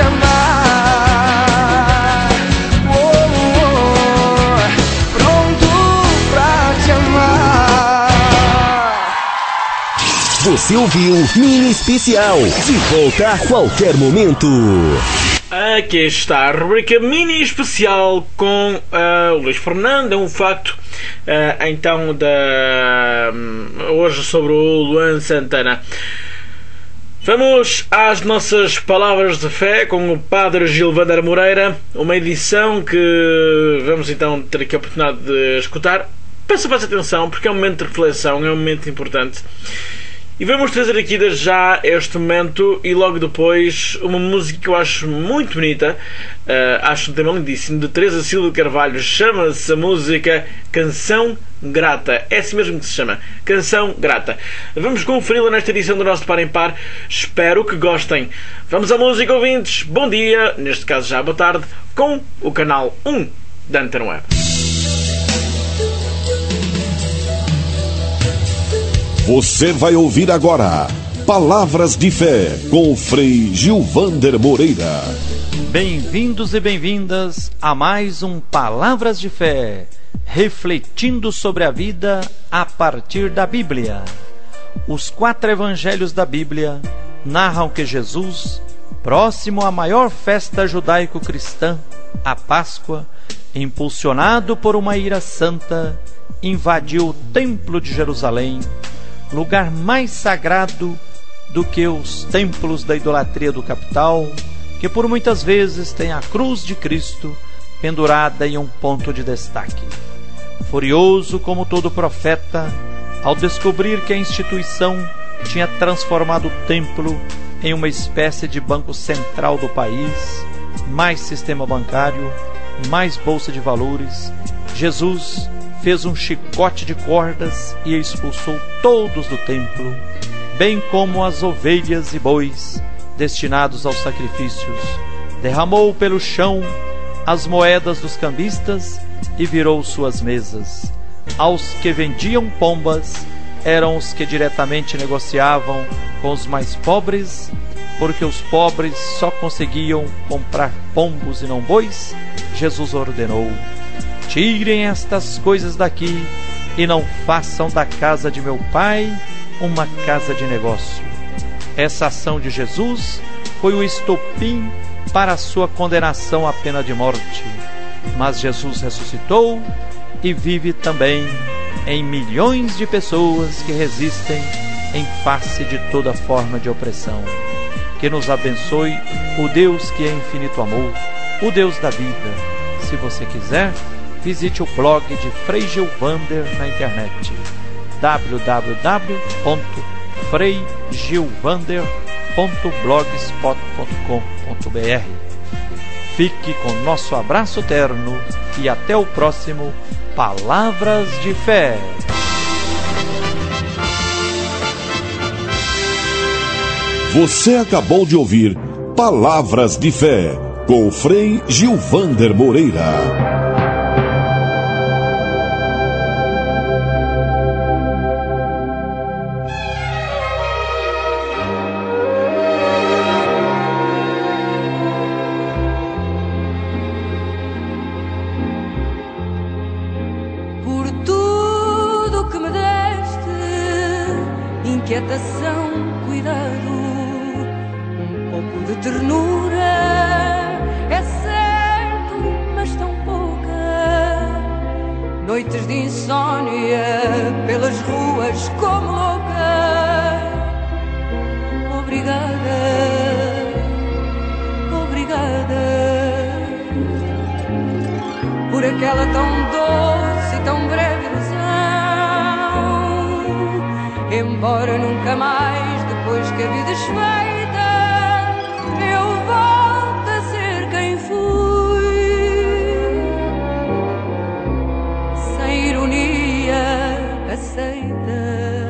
amar. Oh, oh, pronto pra te amar. Você ouviu Mini Especial, de volta a qualquer momento. Aqui está a rubrica Mini Especial com uh, o Luís Fernando. É um facto uh, então da, um, hoje sobre o Luan Santana. Vamos às nossas palavras de fé com o Padre Gilvander Moreira, uma edição que vamos então ter aqui a oportunidade de escutar. Peço a vossa atenção porque é um momento de reflexão, é um momento importante. E vamos trazer aqui desde já este momento e logo depois uma música que eu acho muito bonita, uh, acho um tema lindíssimo, de Teresa Silva de Carvalho. Chama-se a música Canção Grata. É assim mesmo que se chama, Canção Grata. Vamos conferi-la nesta edição do nosso Par em Par. Espero que gostem. Vamos à música, ouvintes. Bom dia, neste caso já boa tarde, com o canal um da Antena Web. Você vai ouvir agora Palavras de Fé com o Frei Gilvander Moreira. Bem-vindos e bem-vindas a mais um Palavras de Fé, refletindo sobre a vida a partir da Bíblia. Os quatro evangelhos da Bíblia narram que Jesus, próximo à maior festa judaico-cristã, a Páscoa, impulsionado por uma ira santa, invadiu o Templo de Jerusalém, lugar mais sagrado do que os templos da idolatria do capital, que por muitas vezes tem a cruz de Cristo pendurada em um ponto de destaque. Furioso como todo profeta, ao descobrir que a instituição tinha transformado o templo em uma espécie de banco central do país, mais sistema bancário, mais bolsa de valores, Jesus fez um chicote de cordas e expulsou todos do templo, bem como as ovelhas e bois destinados aos sacrifícios. Derramou pelo chão as moedas dos cambistas e virou suas mesas. Aos que vendiam pombas eram os que diretamente negociavam com os mais pobres, porque os pobres só conseguiam comprar pombos e não bois. Jesus ordenou: tirem estas coisas daqui e não façam da casa de meu pai uma casa de negócio. Essa ação de Jesus foi o estopim para a sua condenação à pena de morte. Mas Jesus ressuscitou e vive também em milhões de pessoas que resistem em face de toda forma de opressão. Que nos abençoe o Deus que é infinito amor, o Deus da vida. Se você quiser, visite o blog de Frei Gilvander na internet, w w w ponto frei gilvander ponto blogspot ponto com ponto b r. Fique com nosso abraço terno e até o próximo Palavras de Fé. Você acabou de ouvir Palavras de Fé com o Frei Gilvander Moreira. Inquietação, cuidado, um pouco de ternura, é certo, mas tão pouca. Noites de insônia pelas ruas como louca. Obrigada, obrigada, por aquela tão doce e tão breve ilusão. Embora nunca mais, depois que a vida esfeita, eu volto a ser quem fui. Sem ironia, aceita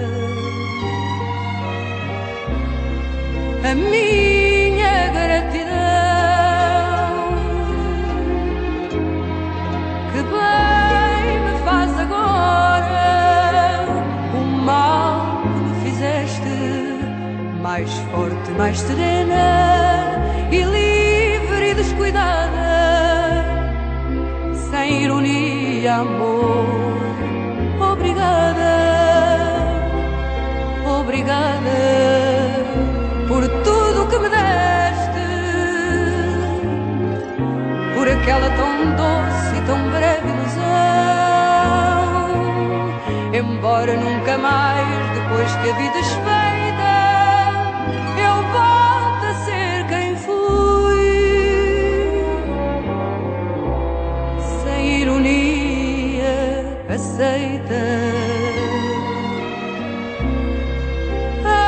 a minha gratidão. Que bem me faz agora o mal mais forte, mais serena e livre e descuidada, sem ironia, amor. Obrigada, obrigada por tudo que me deste, por aquela tão doce e tão breve ilusão. Embora nunca mais, depois que a vida esfeita, volto a ser quem fui. Sem ironia, aceita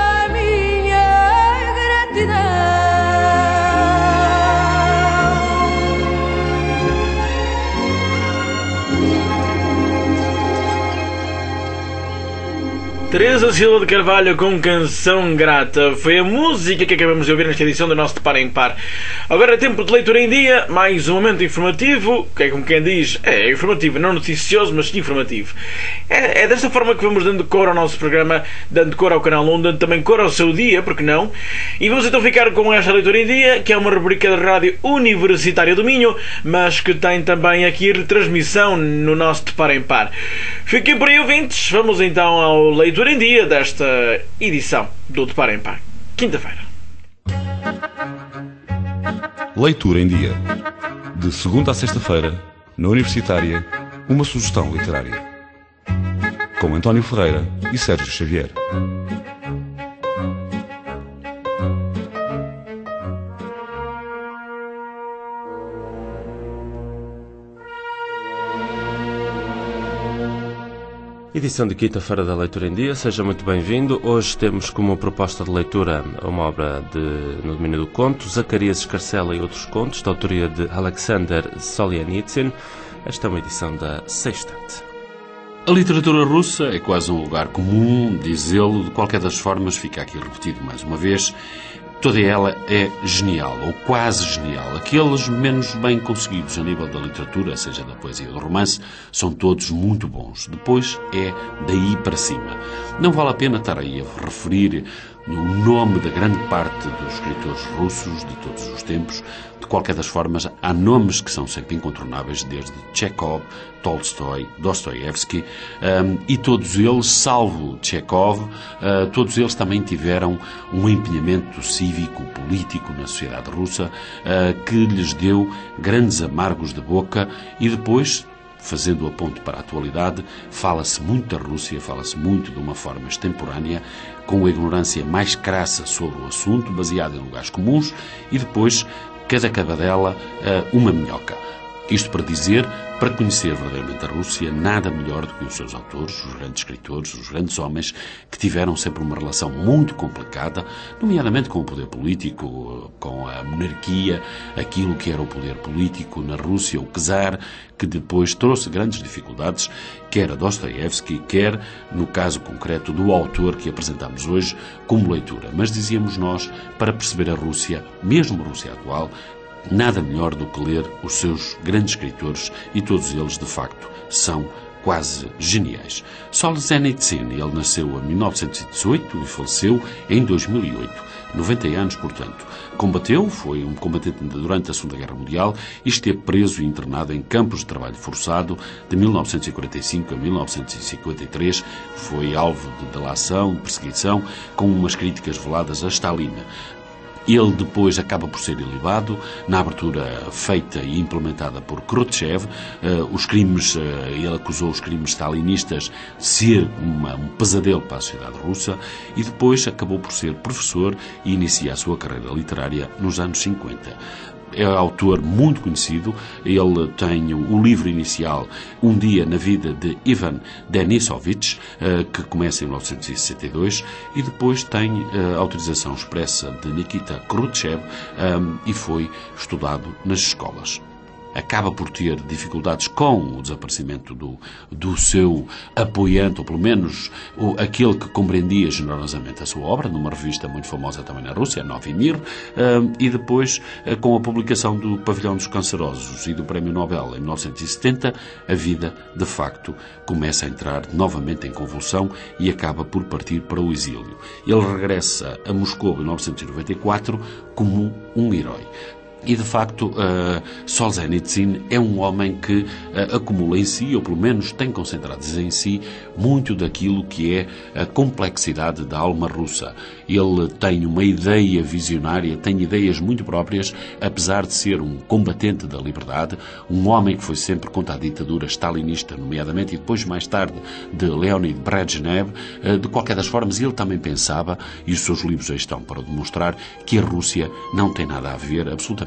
Teresa Silva de Carvalho com Canção Grata. Foi a música que acabamos de ouvir nesta edição do nosso De Par em Par. Agora é tempo de leitura em dia, mais um momento informativo, que é como quem diz, é informativo, não noticioso, mas sim informativo. É, é desta forma que vamos dando cor ao nosso programa, dando cor ao Canal um, dando também cor ao seu dia, porque não? E vamos então ficar com esta leitura em dia, que é uma rubrica da Rádio Universitária do Minho, mas que tem também aqui retransmissão no nosso De Par em Par. Fiquem por aí, ouvintes, vamos então ao leitura em dia desta edição do De Par em Par, quinta-feira. Leitura em dia. De segunda a sexta-feira, na Universitária, uma sugestão literária. Com António Ferreira e Sérgio Xavier. Edição de quinta-feira da Leitura em Dia, seja muito bem-vindo. Hoje temos como proposta de leitura uma obra de, no domínio do conto, Zacarias Escarcela e Outros Contos, da autoria de Alexander Solzhenitsyn. Esta é uma edição da Sextante. A literatura russa é quase um lugar comum, diz ele, de qualquer das formas, fica aqui repetido mais uma vez. Toda ela é genial, ou quase genial. Aqueles menos bem conseguidos a nível da literatura, seja da poesia ou do romance, são todos muito bons. Depois é daí para cima. Não vale a pena estar aí a referir o nome da grande parte dos escritores russos de todos os tempos. De qualquer das formas, há nomes que são sempre incontornáveis, desde Chekhov, Tolstói, Dostoiévski, um, e todos eles, salvo Chekhov, uh, todos eles também tiveram um empenhamento cívico, político na sociedade russa, uh, que lhes deu grandes amargos de boca e depois, fazendo a ponte para a atualidade, fala-se muito da Rússia, fala-se muito de uma forma extemporânea, com a ignorância mais crassa sobre o assunto, baseada em lugares comuns, e depois, cada cabadela, uma minhoca. Isto para dizer, para conhecer verdadeiramente a Rússia, nada melhor do que os seus autores, os grandes escritores, os grandes homens, que tiveram sempre uma relação muito complicada, nomeadamente com o poder político, com a monarquia, aquilo que era o poder político na Rússia, o czar, que depois trouxe grandes dificuldades, quer a Dostoiévski, quer, no caso concreto, do autor que apresentamos hoje como leitura. Mas dizíamos nós, para perceber a Rússia, mesmo a Rússia atual, nada melhor do que ler os seus grandes escritores, e todos eles, de facto, são quase geniais. Solzhenitsyn, ele nasceu em mil novecentos e dezoito e faleceu em dois mil e oito, noventa anos, portanto. Combateu, foi um combatente durante a Segunda Guerra Mundial e esteve preso e internado em campos de trabalho forçado de mil novecentos e quarenta e cinco a mil novecentos e cinquenta e três. Foi alvo de delação, de perseguição, com umas críticas veladas a Stalin. Ele depois acaba por ser ilibado, na abertura feita e implementada por Khrushchev. Uh, os crimes, uh, ele acusou os crimes stalinistas de ser uma, um pesadelo para a sociedade russa, e depois acabou por ser professor e inicia a sua carreira literária nos anos cinquenta. É autor muito conhecido. Ele tem o livro inicial, Um Dia na Vida de Ivan Denisovich, que começa em mil novecentos e sessenta e dois, e depois tem a autorização expressa de Nikita Khrushchev e foi estudado nas escolas. Acaba por ter dificuldades com o desaparecimento do, do seu apoiante, ou pelo menos o, aquele que compreendia generosamente a sua obra, numa revista muito famosa também na Rússia, Novy Mir, uh, e depois, uh, com a publicação do Pavilhão dos Cancerosos e do Prémio Nobel em mil novecentos e setenta, a vida, de facto, começa a entrar novamente em convulsão e acaba por partir para o exílio. Ele regressa a Moscou em mil novecentos e noventa e quatro como um herói. E, de facto, uh, Solzhenitsyn é um homem que uh, acumula em si, ou pelo menos tem concentrados em si, muito daquilo que é a complexidade da alma russa. Ele tem uma ideia visionária, tem ideias muito próprias, apesar de ser um combatente da liberdade, um homem que foi sempre contra a ditadura stalinista, nomeadamente, e depois, mais tarde, de Leonid Brezhnev. Uh, de qualquer das formas, ele também pensava, e os seus livros aí estão para demonstrar, que a Rússia não tem nada a ver, absolutamente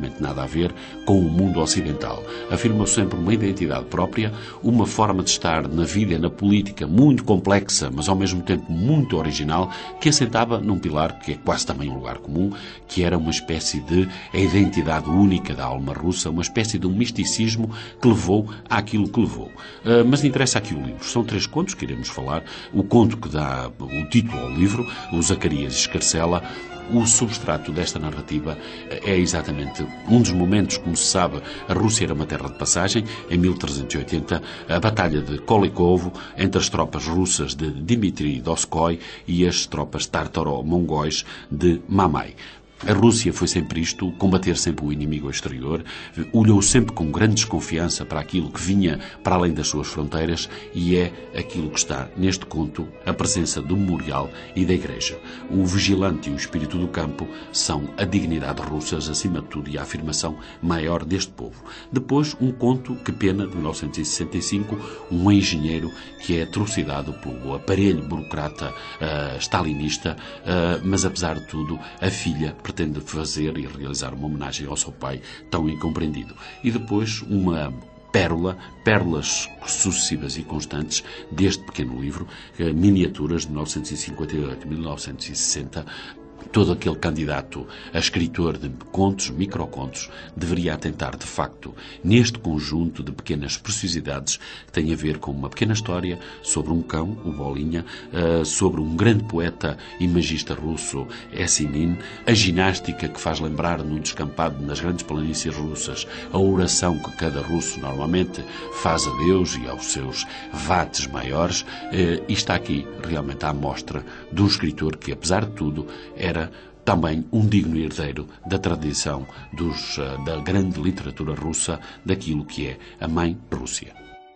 absolutamente nada a ver com o mundo ocidental. Afirmou sempre uma identidade própria, uma forma de estar na vida e na política muito complexa, mas ao mesmo tempo muito original, que assentava num pilar que é quase também um lugar comum, que era uma espécie de a identidade única da alma russa, uma espécie de um misticismo que levou àquilo que levou. Uh, mas interessa aqui o livro. São três contos que iremos falar. O conto que dá o título ao livro, o Zacarias Escarcela. O substrato desta narrativa é exatamente um dos momentos, como se sabe, a Rússia era uma terra de passagem. Em mil trezentos e oitenta, a Batalha de Kolikovo, entre as tropas russas de Dmitri Doskoy e as tropas tártaro-mongóis de Mamai. A Rússia foi sempre isto, combater sempre o inimigo exterior, olhou sempre com grande desconfiança para aquilo que vinha para além das suas fronteiras, e é aquilo que está neste conto, a presença do memorial e da igreja. O vigilante e o espírito do campo são a dignidade russas acima de tudo e a afirmação maior deste povo. Depois, um conto que pena, de mil novecentos e sessenta e cinco, um engenheiro que é atrocidado pelo aparelho burocrata uh, stalinista, uh, mas apesar de tudo, a filha pretende fazer e realizar uma homenagem ao seu pai tão incompreendido. E depois uma pérola, pérolas sucessivas e constantes deste pequeno livro, miniaturas de mil novecentos e cinquenta e oito a mil novecentos e sessenta. Todo aquele candidato a escritor de contos, microcontos, deveria atentar, de facto, neste conjunto de pequenas preciosidades que têm a ver com uma pequena história sobre um cão, o Bolinha, uh, sobre um grande poeta e magista russo, Essinin, a ginástica que faz lembrar no descampado nas grandes planícies russas, a oração que cada russo normalmente faz a Deus e aos seus vates maiores, uh, e está aqui realmente à amostra de um escritor que, apesar de tudo, era também um digno herdeiro da tradição dos, da grande literatura russa, daquilo que é a mãe Rússia.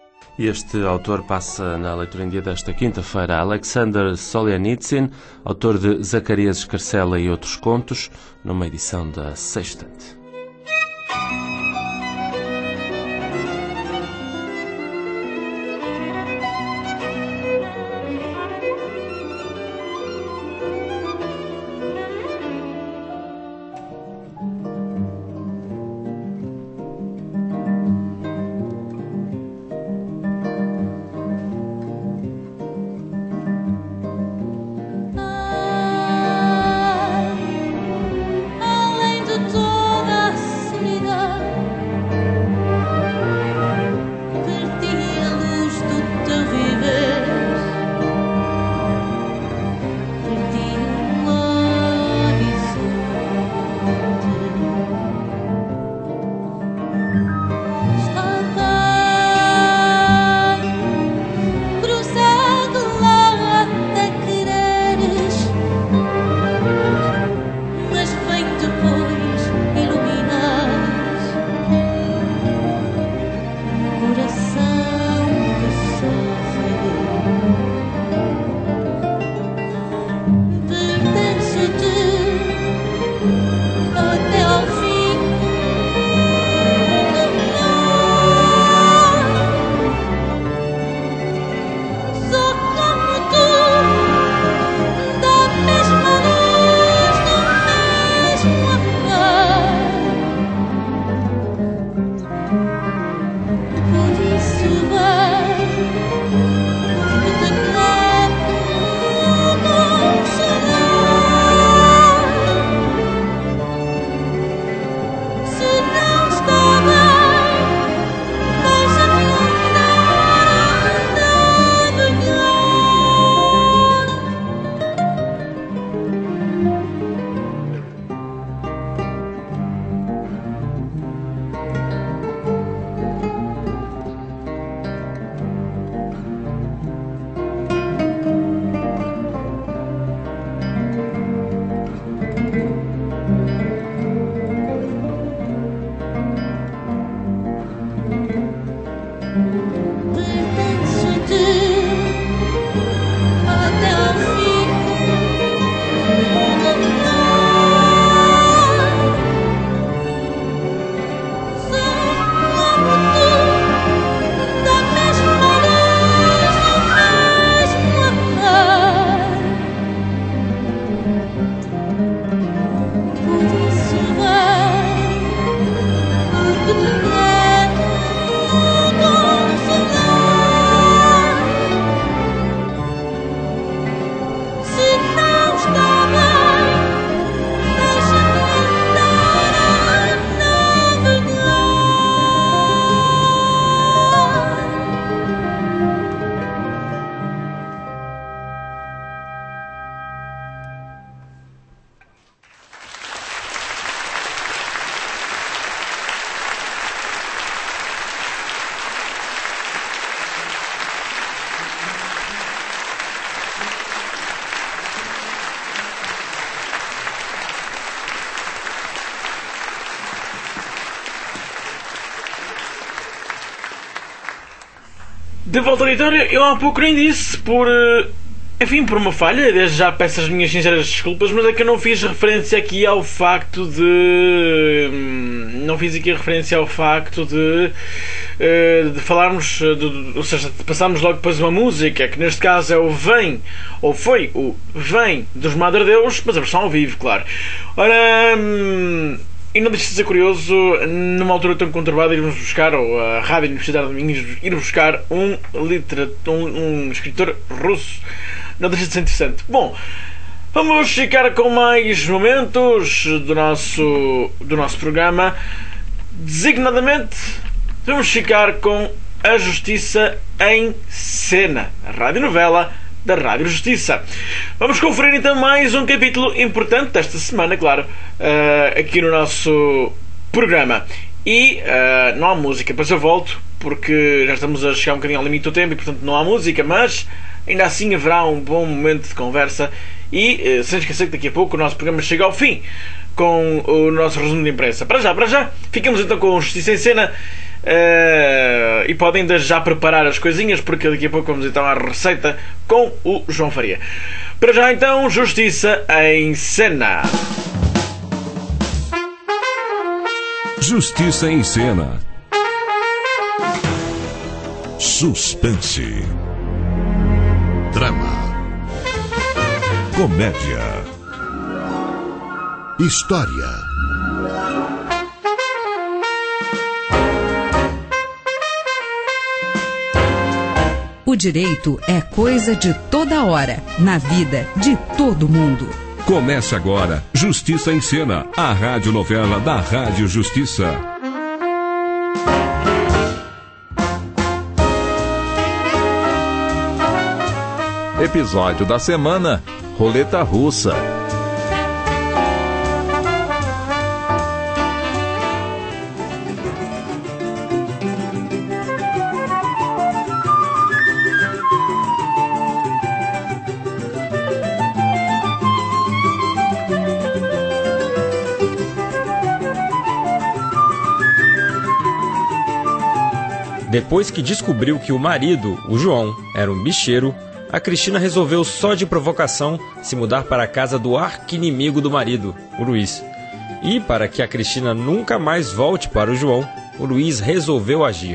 Este autor passa na leitura em dia desta quinta-feira, Alexander Solzhenitsyn, autor de Zacarias Escarcela e outros contos, numa edição da Sextante. Além de toda De volta ao editor, eu há pouco nem disse, por... Enfim, por uma falha, desde já peço as minhas sinceras desculpas, mas é que eu não fiz referência aqui ao facto de... Não fiz aqui referência ao facto de... De falarmos... De, ou seja, de passarmos logo depois uma música, que neste caso é o Vem, ou foi o Vem dos Madre Deus, mas a versão ao vivo, claro. Ora... E não deixe de ser curioso, numa altura tão conturbada, irmos buscar, ou a Rádio Universidade de Minhos, ir buscar um, literato, um, um escritor russo. Não deixa de ser interessante. Bom, vamos ficar com mais momentos do nosso, do nosso programa. Designadamente, vamos ficar com a Justiça em Cena, a radionovela da Rádio Justiça. Vamos conferir então mais um capítulo importante desta semana, claro, uh, aqui no nosso programa. E uh, não há música, depois eu volto, porque já estamos a chegar um bocadinho ao limite do tempo e portanto não há música, mas ainda assim haverá um bom momento de conversa e uh, sem esquecer que daqui a pouco o nosso programa chega ao fim com o nosso resumo de imprensa. Para já, para já, ficamos então com Justiça em Cena. Uh, e podem desde já preparar as coisinhas, porque daqui a pouco vamos então à receita com o João Faria. Para já então, Justiça em Cena. Justiça em Cena. Suspense. Drama. Comédia. História. O direito é coisa de toda hora, na vida de todo mundo. Começa agora Justiça em Cena, a radionovela da Rádio Justiça. Episódio da semana: Roleta Russa. Depois que descobriu que o marido, o João, era um bicheiro, a Cristina resolveu só de provocação se mudar para a casa do arqui-inimigo do marido, o Luiz. E para que a Cristina nunca mais volte para o João, o Luiz resolveu agir.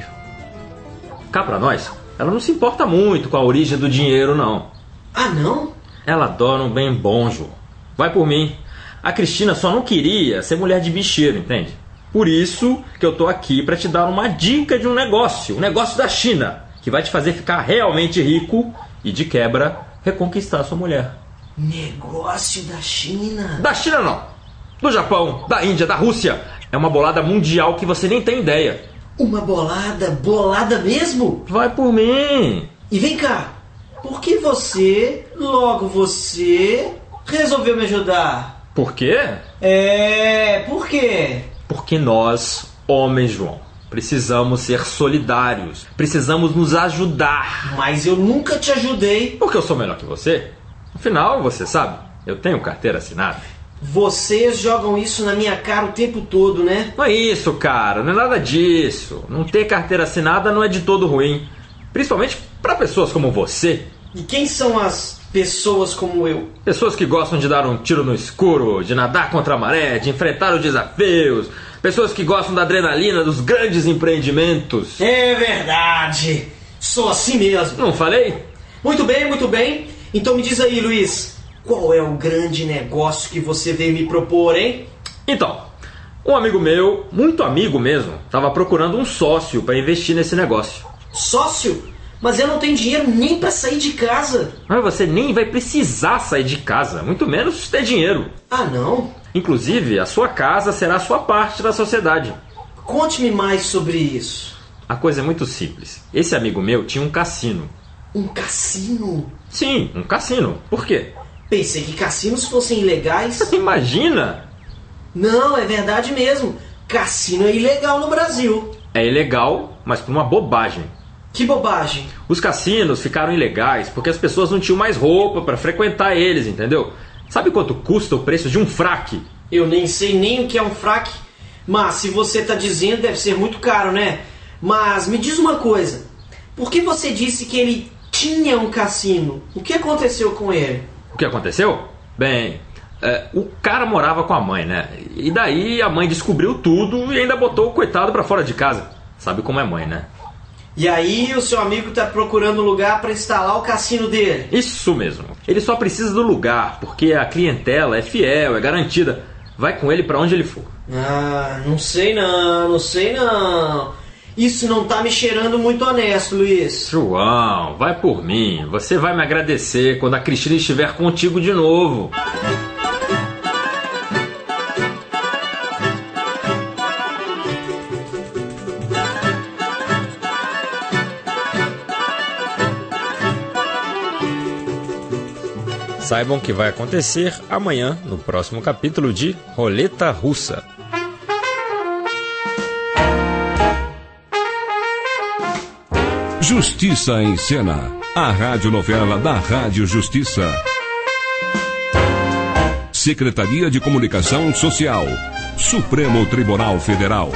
Cá pra nós, ela não se importa muito com a origem do dinheiro, não. Ah, não? Ela adora um bem bom, João. Vai por mim. A Cristina só não queria ser mulher de bicheiro, entende? Por isso que eu tô aqui para te dar uma dica de um negócio, um negócio da China, que vai te fazer ficar realmente rico e, de quebra, reconquistar sua mulher. Negócio da China? Da China não. Do Japão, da Índia, da Rússia. É uma bolada mundial que você nem tem ideia. Uma bolada? Bolada mesmo? Vai por mim. E vem cá, por que você, logo você, resolveu me ajudar? Por quê? É... por quê? Porque nós, homens, João, precisamos ser solidários. Precisamos nos ajudar. Mas eu nunca te ajudei. Porque eu sou melhor que você. Afinal, você sabe, eu tenho carteira assinada. Vocês jogam isso na minha cara o tempo todo, né? Não é isso, cara. Não é nada disso. Não ter carteira assinada não é de todo ruim. Principalmente para pessoas como você. E quem são as pessoas como eu? Pessoas que gostam de dar um tiro no escuro, de nadar contra a maré, de enfrentar os desafios. Pessoas que gostam da adrenalina dos grandes empreendimentos. É verdade. Sou assim mesmo. Não falei? Muito bem, muito bem. Então me diz aí, Luiz, qual é o grande negócio que você veio me propor, hein? Então, um amigo meu, muito amigo mesmo, estava procurando um sócio para investir nesse negócio. Sócio? Mas eu não tenho dinheiro nem para sair de casa. Mas você nem vai precisar sair de casa, muito menos ter dinheiro. Ah, não? Inclusive, a sua casa será a sua parte da sociedade. Conte-me mais sobre isso. A coisa é muito simples. Esse amigo meu tinha um cassino. Um cassino? Sim, um cassino. Por quê? Pensei que cassinos fossem ilegais. Imagina! Não, é verdade mesmo. Cassino é ilegal no Brasil. É ilegal, mas por uma bobagem. Que bobagem? Os cassinos ficaram ilegais porque as pessoas não tinham mais roupa para frequentar eles, entendeu? Sabe quanto custa o preço de um fraque? Eu nem sei nem o que é um fraque. Mas se você tá dizendo, deve ser muito caro, né? Mas me diz uma coisa. por que você disse que ele tinha um cassino? O que aconteceu com ele? O que aconteceu? Bem, é, o cara morava com a mãe, né? E daí a mãe descobriu tudo e ainda botou o coitado pra fora de casa. Sabe como é mãe, né? E aí o seu amigo tá procurando lugar pra instalar o cassino dele? Isso mesmo. Ele só precisa do lugar, porque a clientela é fiel, é garantida. Vai com ele pra onde ele for. Ah, não sei não, não sei não. Isso não tá me cheirando muito honesto, Luiz. João, vai por mim. Você vai me agradecer quando a Cristina estiver contigo de novo. Saibam que vai acontecer amanhã, no próximo capítulo de Roleta Russa. Justiça em Cena, a radionovela da Rádio Justiça. Secretaria de Comunicação Social, Supremo Tribunal Federal.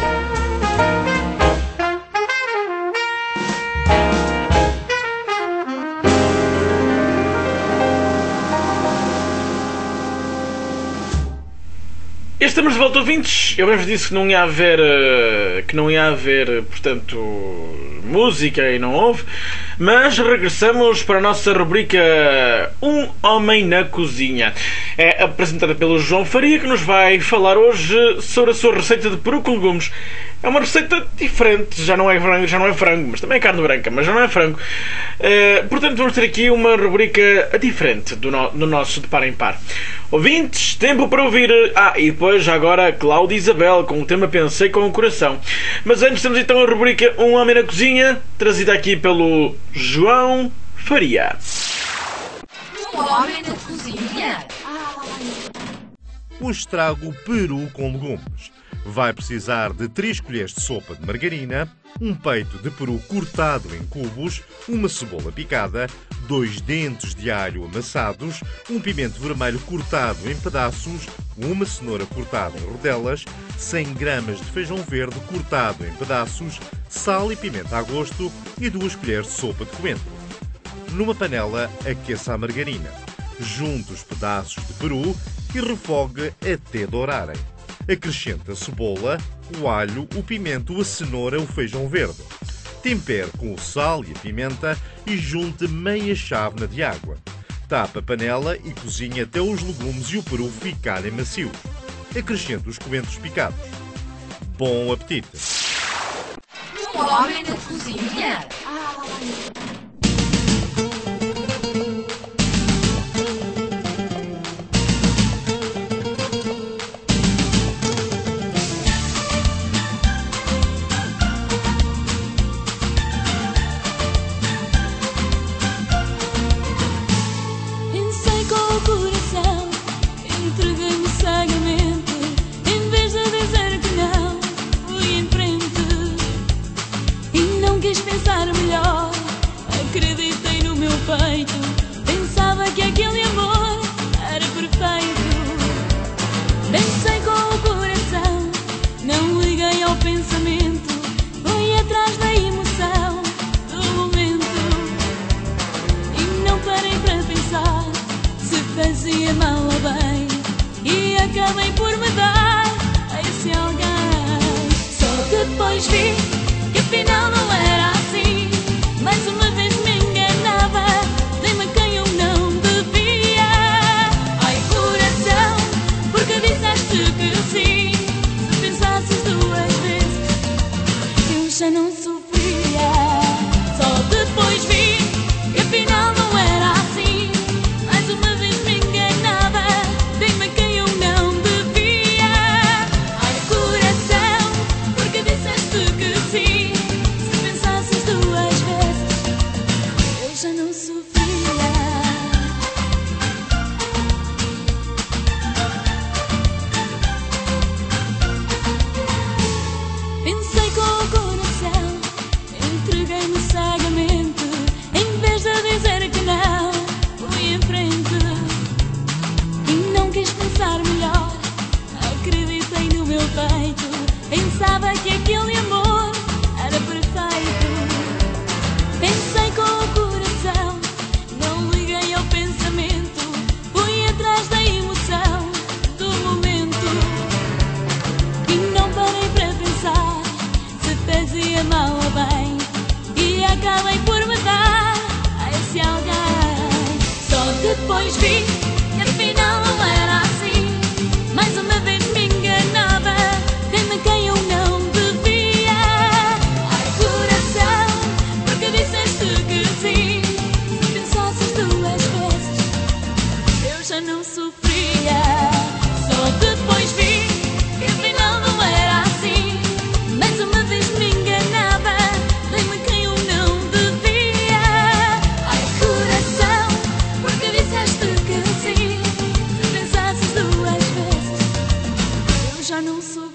Estamos de volta, ouvintes. Eu mesmo disse que não ia haver, que não ia haver, portanto, música e não houve, mas regressamos para a nossa rubrica Um Homem na Cozinha. É apresentada pelo João Faria, que nos vai falar hoje sobre a sua receita de peru com legumes. É uma receita diferente, já não é frango, já não é frango, mas também é carne branca, mas já não é frango. Uh, portanto, vamos ter aqui uma rubrica diferente do no, no nosso de par em par. Ouvintes, tempo para ouvir. Ah, e depois já agora Cláudia Isabel com o tema Pensei com o Coração. Mas antes temos então a rubrica Um Homem na Cozinha, trazida aqui pelo João Faria. Um Homem na Cozinha. O estrago peru com legumes. Vai precisar de três colheres de sopa de margarina, um peito de peru cortado em cubos, uma cebola picada, dois dentes de alho amassados, um pimento vermelho cortado em pedaços, uma cenoura cortada em rodelas, cem gramas de feijão verde cortado em pedaços, sal e pimenta a gosto e duas colheres de sopa de coentro. Numa panela, aqueça a margarina. Junte os pedaços de peru e refogue até dourarem. Acrescente a cebola, o alho, o pimento, a cenoura, o feijão verde. Tempere com o sal e a pimenta e junte meia chávena de água. Tapa a panela e cozinhe até os legumes e o peru ficarem macios. Acrescente os coentros picados. Bom apetite! Um Homem na Cozinha. Pensava que aquele amor era perfeito. Pensei com o coração, não liguei ao pensamento. Fui atrás da emoção do momento e não parei para pensar se fazia mal ou bem. E acabei por me dar a esse alguém. Só depois vi que afinal não era assim. Mais uma vez me enganava, dei-me quem eu não devia. Ai coração, porque disseste que sim? Se pensasses duas vezes, eu já não sofria. Só depois vi que afinal não era assim. Mais uma vez me enganava, dei-me quem eu não devia. Ai coração, porque disseste que depois vi que afinal não era assim. Mais uma vez me enganava, dei-me quem eu não devia. Ai, coração, porque disseste que sim? Se pensasses duas vezes, eu já não sofria. Só depois vi que afinal não era assim. Mais uma vez me enganava, dei-me quem eu não devia. Ai, coração, porque disseste que sim? Se pensasses duas vezes, eu já não sofria.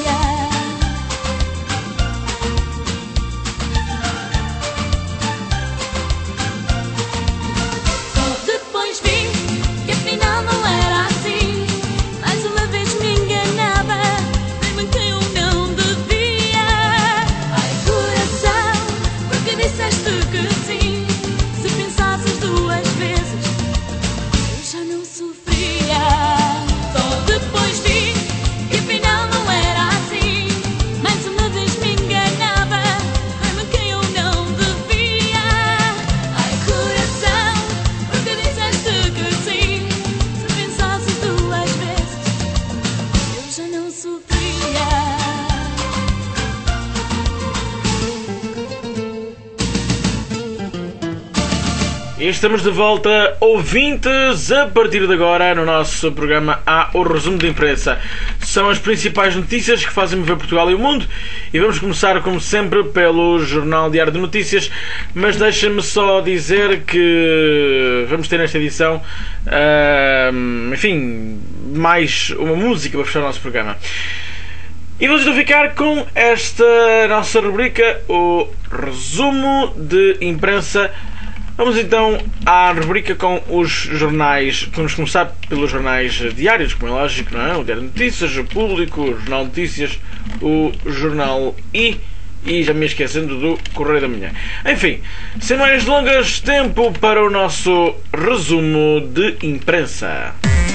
Só depois vi que afinal não era assim. Mais uma vez me enganava, dei-me quem eu não devia. Ai, coração, porque disseste que sim? Se pensasses duas vezes, eu já não sofria. Só depois vi que afinal não era assim. Mais uma vez me enganava, dei-me quem eu não devia. Ai, coração, porque disseste que sim? Se pensasses duas vezes, eu já não sofria. E estamos de volta, ouvintes, a partir de agora no nosso programa há o resumo de imprensa. São as principais notícias que fazem mover Portugal e o mundo e vamos começar, como sempre, pelo Jornal Diário de Notícias, mas deixem-me só dizer que vamos ter nesta edição, uh, enfim, mais uma música para fechar o nosso programa. E vamos então ficar com esta nossa rubrica, o resumo de imprensa. Vamos então à rubrica com os jornais. Vamos começar pelos jornais diários, como é lógico, não é? O Diário de Notícias, o Público, o Jornal de Notícias, o Jornal I e já me esquecendo do Correio da Manhã. Enfim, sem mais delongas, tempo para o nosso resumo de imprensa.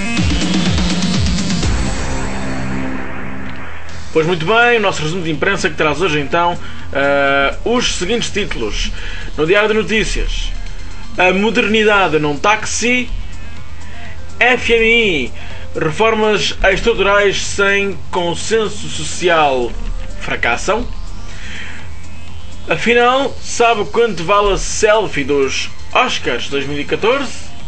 Pois muito bem, o nosso resumo de imprensa que traz hoje então uh, os seguintes títulos. No Diário de Notícias: a modernidade num táxi. F M I: reformas estruturais sem consenso social fracassam. Afinal, sabe quanto vale a selfie dos Oscars dois mil e catorze?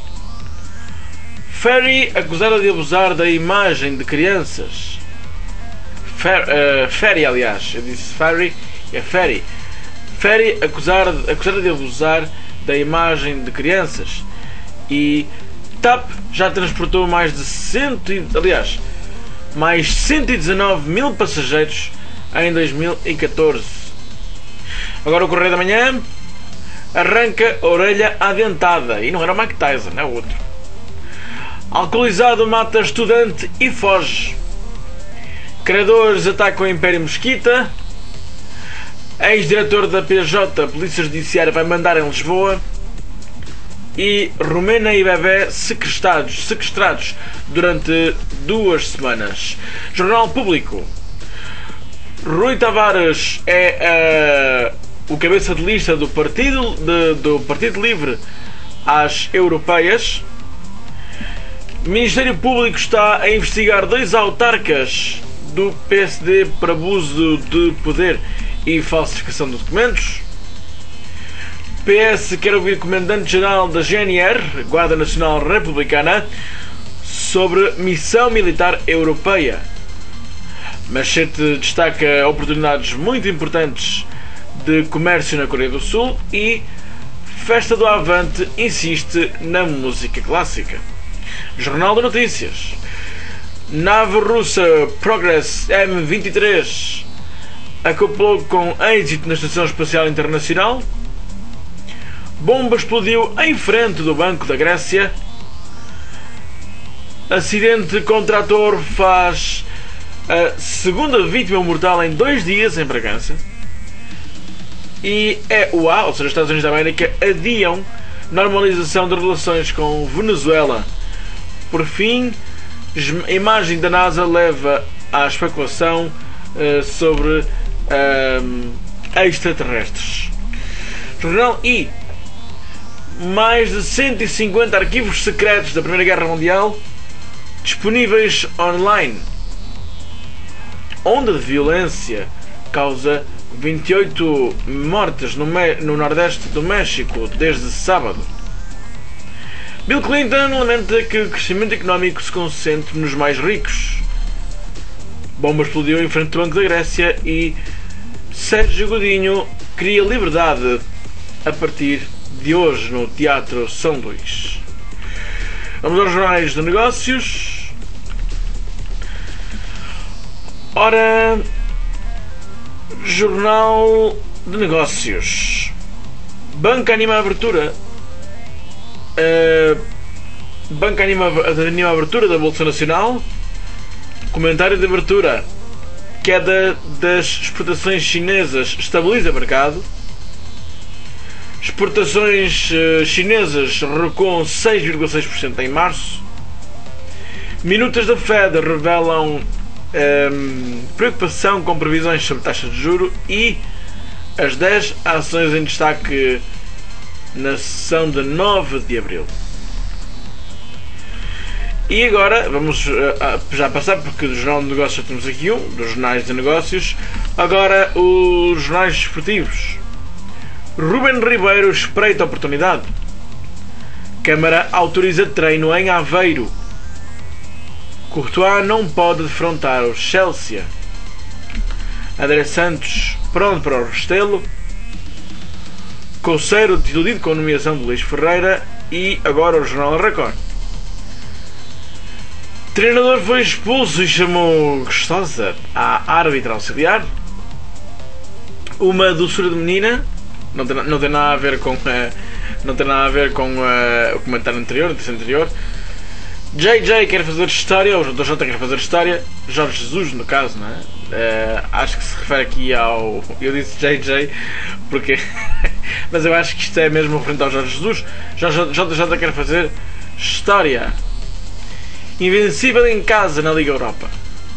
Ferry acusada de abusar da imagem de crianças. Fer, uh, Ferry, aliás, eu disse Ferry, é Ferry. Ferry acusada, acusada de abusar da imagem de crianças. E T A P já transportou mais de cento, aliás, mais cento e dezanove mil passageiros em dois mil e catorze. Agora o Correio da Manhã: arranca a orelha à dentada. E não era o Mike Tyson, é o outro. Alcoolizado mata estudante e foge. Credores atacam o Império Mesquita. Ex-diretor da P J, Polícia Judiciária, vai mandar em Lisboa. E Romena e bebê sequestrados, sequestrados durante duas semanas. Jornal Público: Rui Tavares é uh, o cabeça de lista do Partido, de, do Partido Livre às Europeias. Ministério Público está a investigar dois autarcas do P S D por abuso de poder e falsificação de documentos. P S quer ouvir Comandante-Geral da G N R, Guarda Nacional Republicana, sobre missão militar europeia. Manchete destaca oportunidades muito importantes de comércio na Coreia do Sul e Festa do Avante insiste na música clássica. Jornal de Notícias: nave russa Progress M vinte e três acoplou com êxito na Estação Espacial Internacional. Bomba explodiu em frente do Banco da Grécia. Acidente com trator faz a segunda vítima mortal em dois dias em Bragança. E E U A, ou seja, os Estados Unidos da América, adiam normalização de relações com Venezuela. Por fim, a imagem da NASA leva à especulação uh, sobre uh, extraterrestres. Jornal I: mais de cento e cinquenta arquivos secretos da Primeira Guerra Mundial disponíveis online. Onda de violência causa vinte e oito mortes no, no nordeste do México desde sábado. Bill Clinton lamenta que o crescimento económico se concentre nos mais ricos. Bomba explodiu em frente ao Banco da Grécia e Sérgio Godinho cria liberdade a partir de hoje no Teatro São Luís. Vamos aos jornais de negócios. Ora, Jornal de Negócios. Banca anima a abertura. Uh, Banca anima, anima a abertura da Bolsa Nacional. Comentário de abertura. Queda das exportações chinesas estabiliza o mercado. Exportações uh, chinesas recuam seis vírgula seis por cento em março. Minutas da Fed revelam um, preocupação com previsões sobre taxa de juro e as dez ações em destaque na sessão de nove de abril. E agora vamos uh, já passar, porque do Jornal de Negócios já temos aqui um, dos jornais de negócios. Agora os jornais desportivos. Ruben Ribeiro espreita a oportunidade. Câmara autoriza treino em Aveiro. Courtois não pode defrontar o Chelsea. André Santos pronto para o Restelo. Coceiro desiludido com a nomeação de Luís Ferreira. E agora o Jornal Record. Treinador foi expulso e chamou Gostosa à árbitra auxiliar. Uma doçura de menina. Não tem, não tem nada a ver com uh, não tem nada a ver com uh, o comentário anterior, o texto anterior. J J quer fazer história, ou o J quer fazer história. Jorge Jesus, no caso, não é? Uh, acho que se refere aqui ao. Eu disse J J porque. Mas eu acho que isto é mesmo referente ao Jorge Jesus. J J quer fazer história. Invencível em casa na Liga Europa.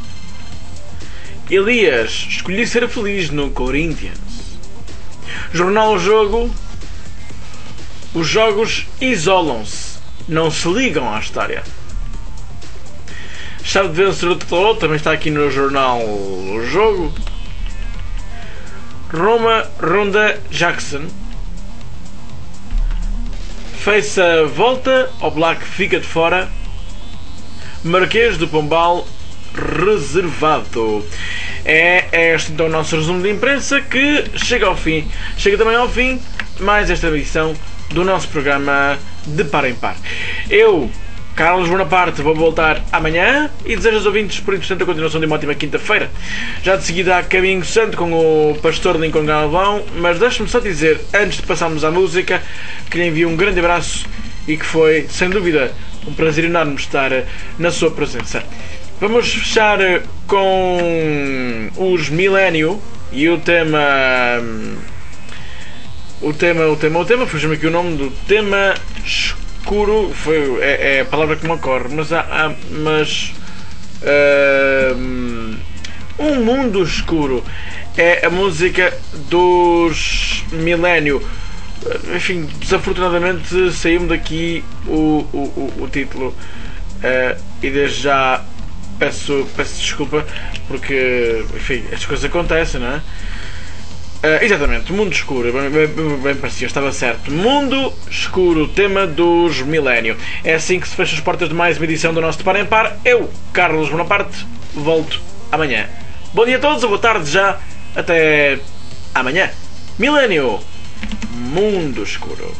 Elias escolhi ser feliz no Corinthians. Jornal Jogo. Os jogos isolam-se, não se ligam à história. Chave de vencedor do Total também está aqui no Jornal Jogo. Roma Ronda Jackson. Fez a volta, ao Black fica de fora. Marquês do Pombal reservado. É este então o nosso resumo de imprensa, que chega ao fim. Chega também ao fim mais esta edição do nosso programa de Par em Par. Eu, Carlos Bonaparte, vou voltar amanhã e desejo aos ouvintes, por entretanto, a continuação de uma ótima quinta-feira. Já de seguida há Caminho Santo com o pastor Lincoln Galvão, mas deixe-me só dizer, antes de passarmos à música, que lhe envio um grande abraço e que foi, sem dúvida, um prazer enorme estar na sua presença. Vamos fechar com os Millennium e o tema. O tema, o tema, o tema, fugiu-me aqui o nome do tema escuro. Foi, é, é a palavra que me ocorre, mas há. há mas. Uh, um mundo escuro é a música dos Millennium. Enfim, desafortunadamente saiu-me daqui o, o, o, o título uh, e desde já peço, peço desculpa porque, enfim, estas coisas acontecem, não é? Uh, exatamente, Mundo Escuro, bem, bem, bem parecia, estava certo. Mundo Escuro, tema dos Millennium. É assim que se fecha as portas de mais uma edição do nosso De Par em Par. Eu, Carlos Bonaparte, volto amanhã. Bom dia a todos, ou boa tarde já, até amanhã. Millennium, Mundo Escuro.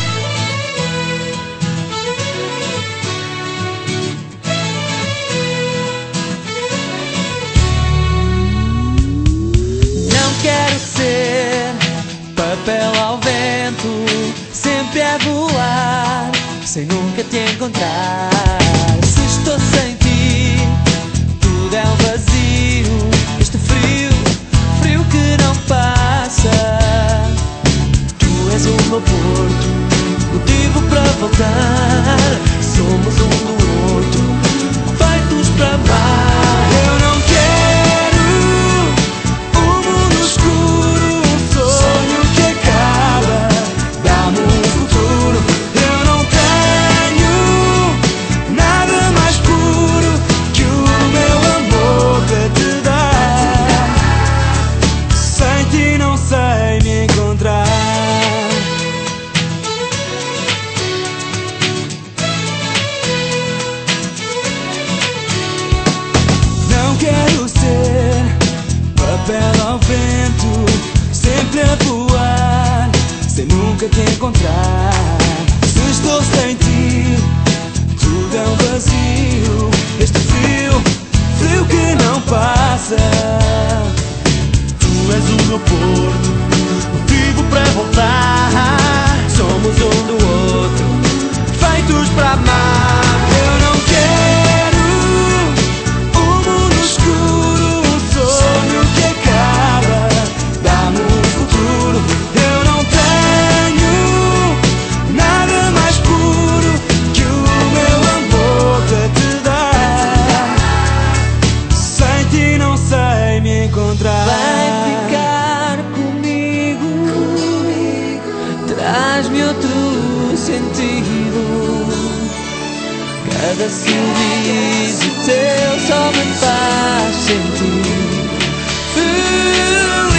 Não quero ser papel ao vento, sempre a voar, sem nunca te encontrar. Se estou sem ti, tudo é um vazio. Este frio, frio que não passa. Tu és o meu porto, motivo para voltar. Somos um do outro, feitos para amar. Eu não quero um mundo escuro, um sonho que acaba. Dá-me um futuro vazio, este frio, frio que não passa. Tu és o meu porto, motivo para voltar. Somos um do outro, feitos para amar. Eu não quero um mundo escuro, um sonho que acaba. Dá-me um futuro. Eu não tenho nada mais puro que o meu amor para te dar. Sem ti não sei me encontrar. Vai ficar comigo, comigo. Traz-me outro sentido. Cada sorriso teu só me faz sentir feliz.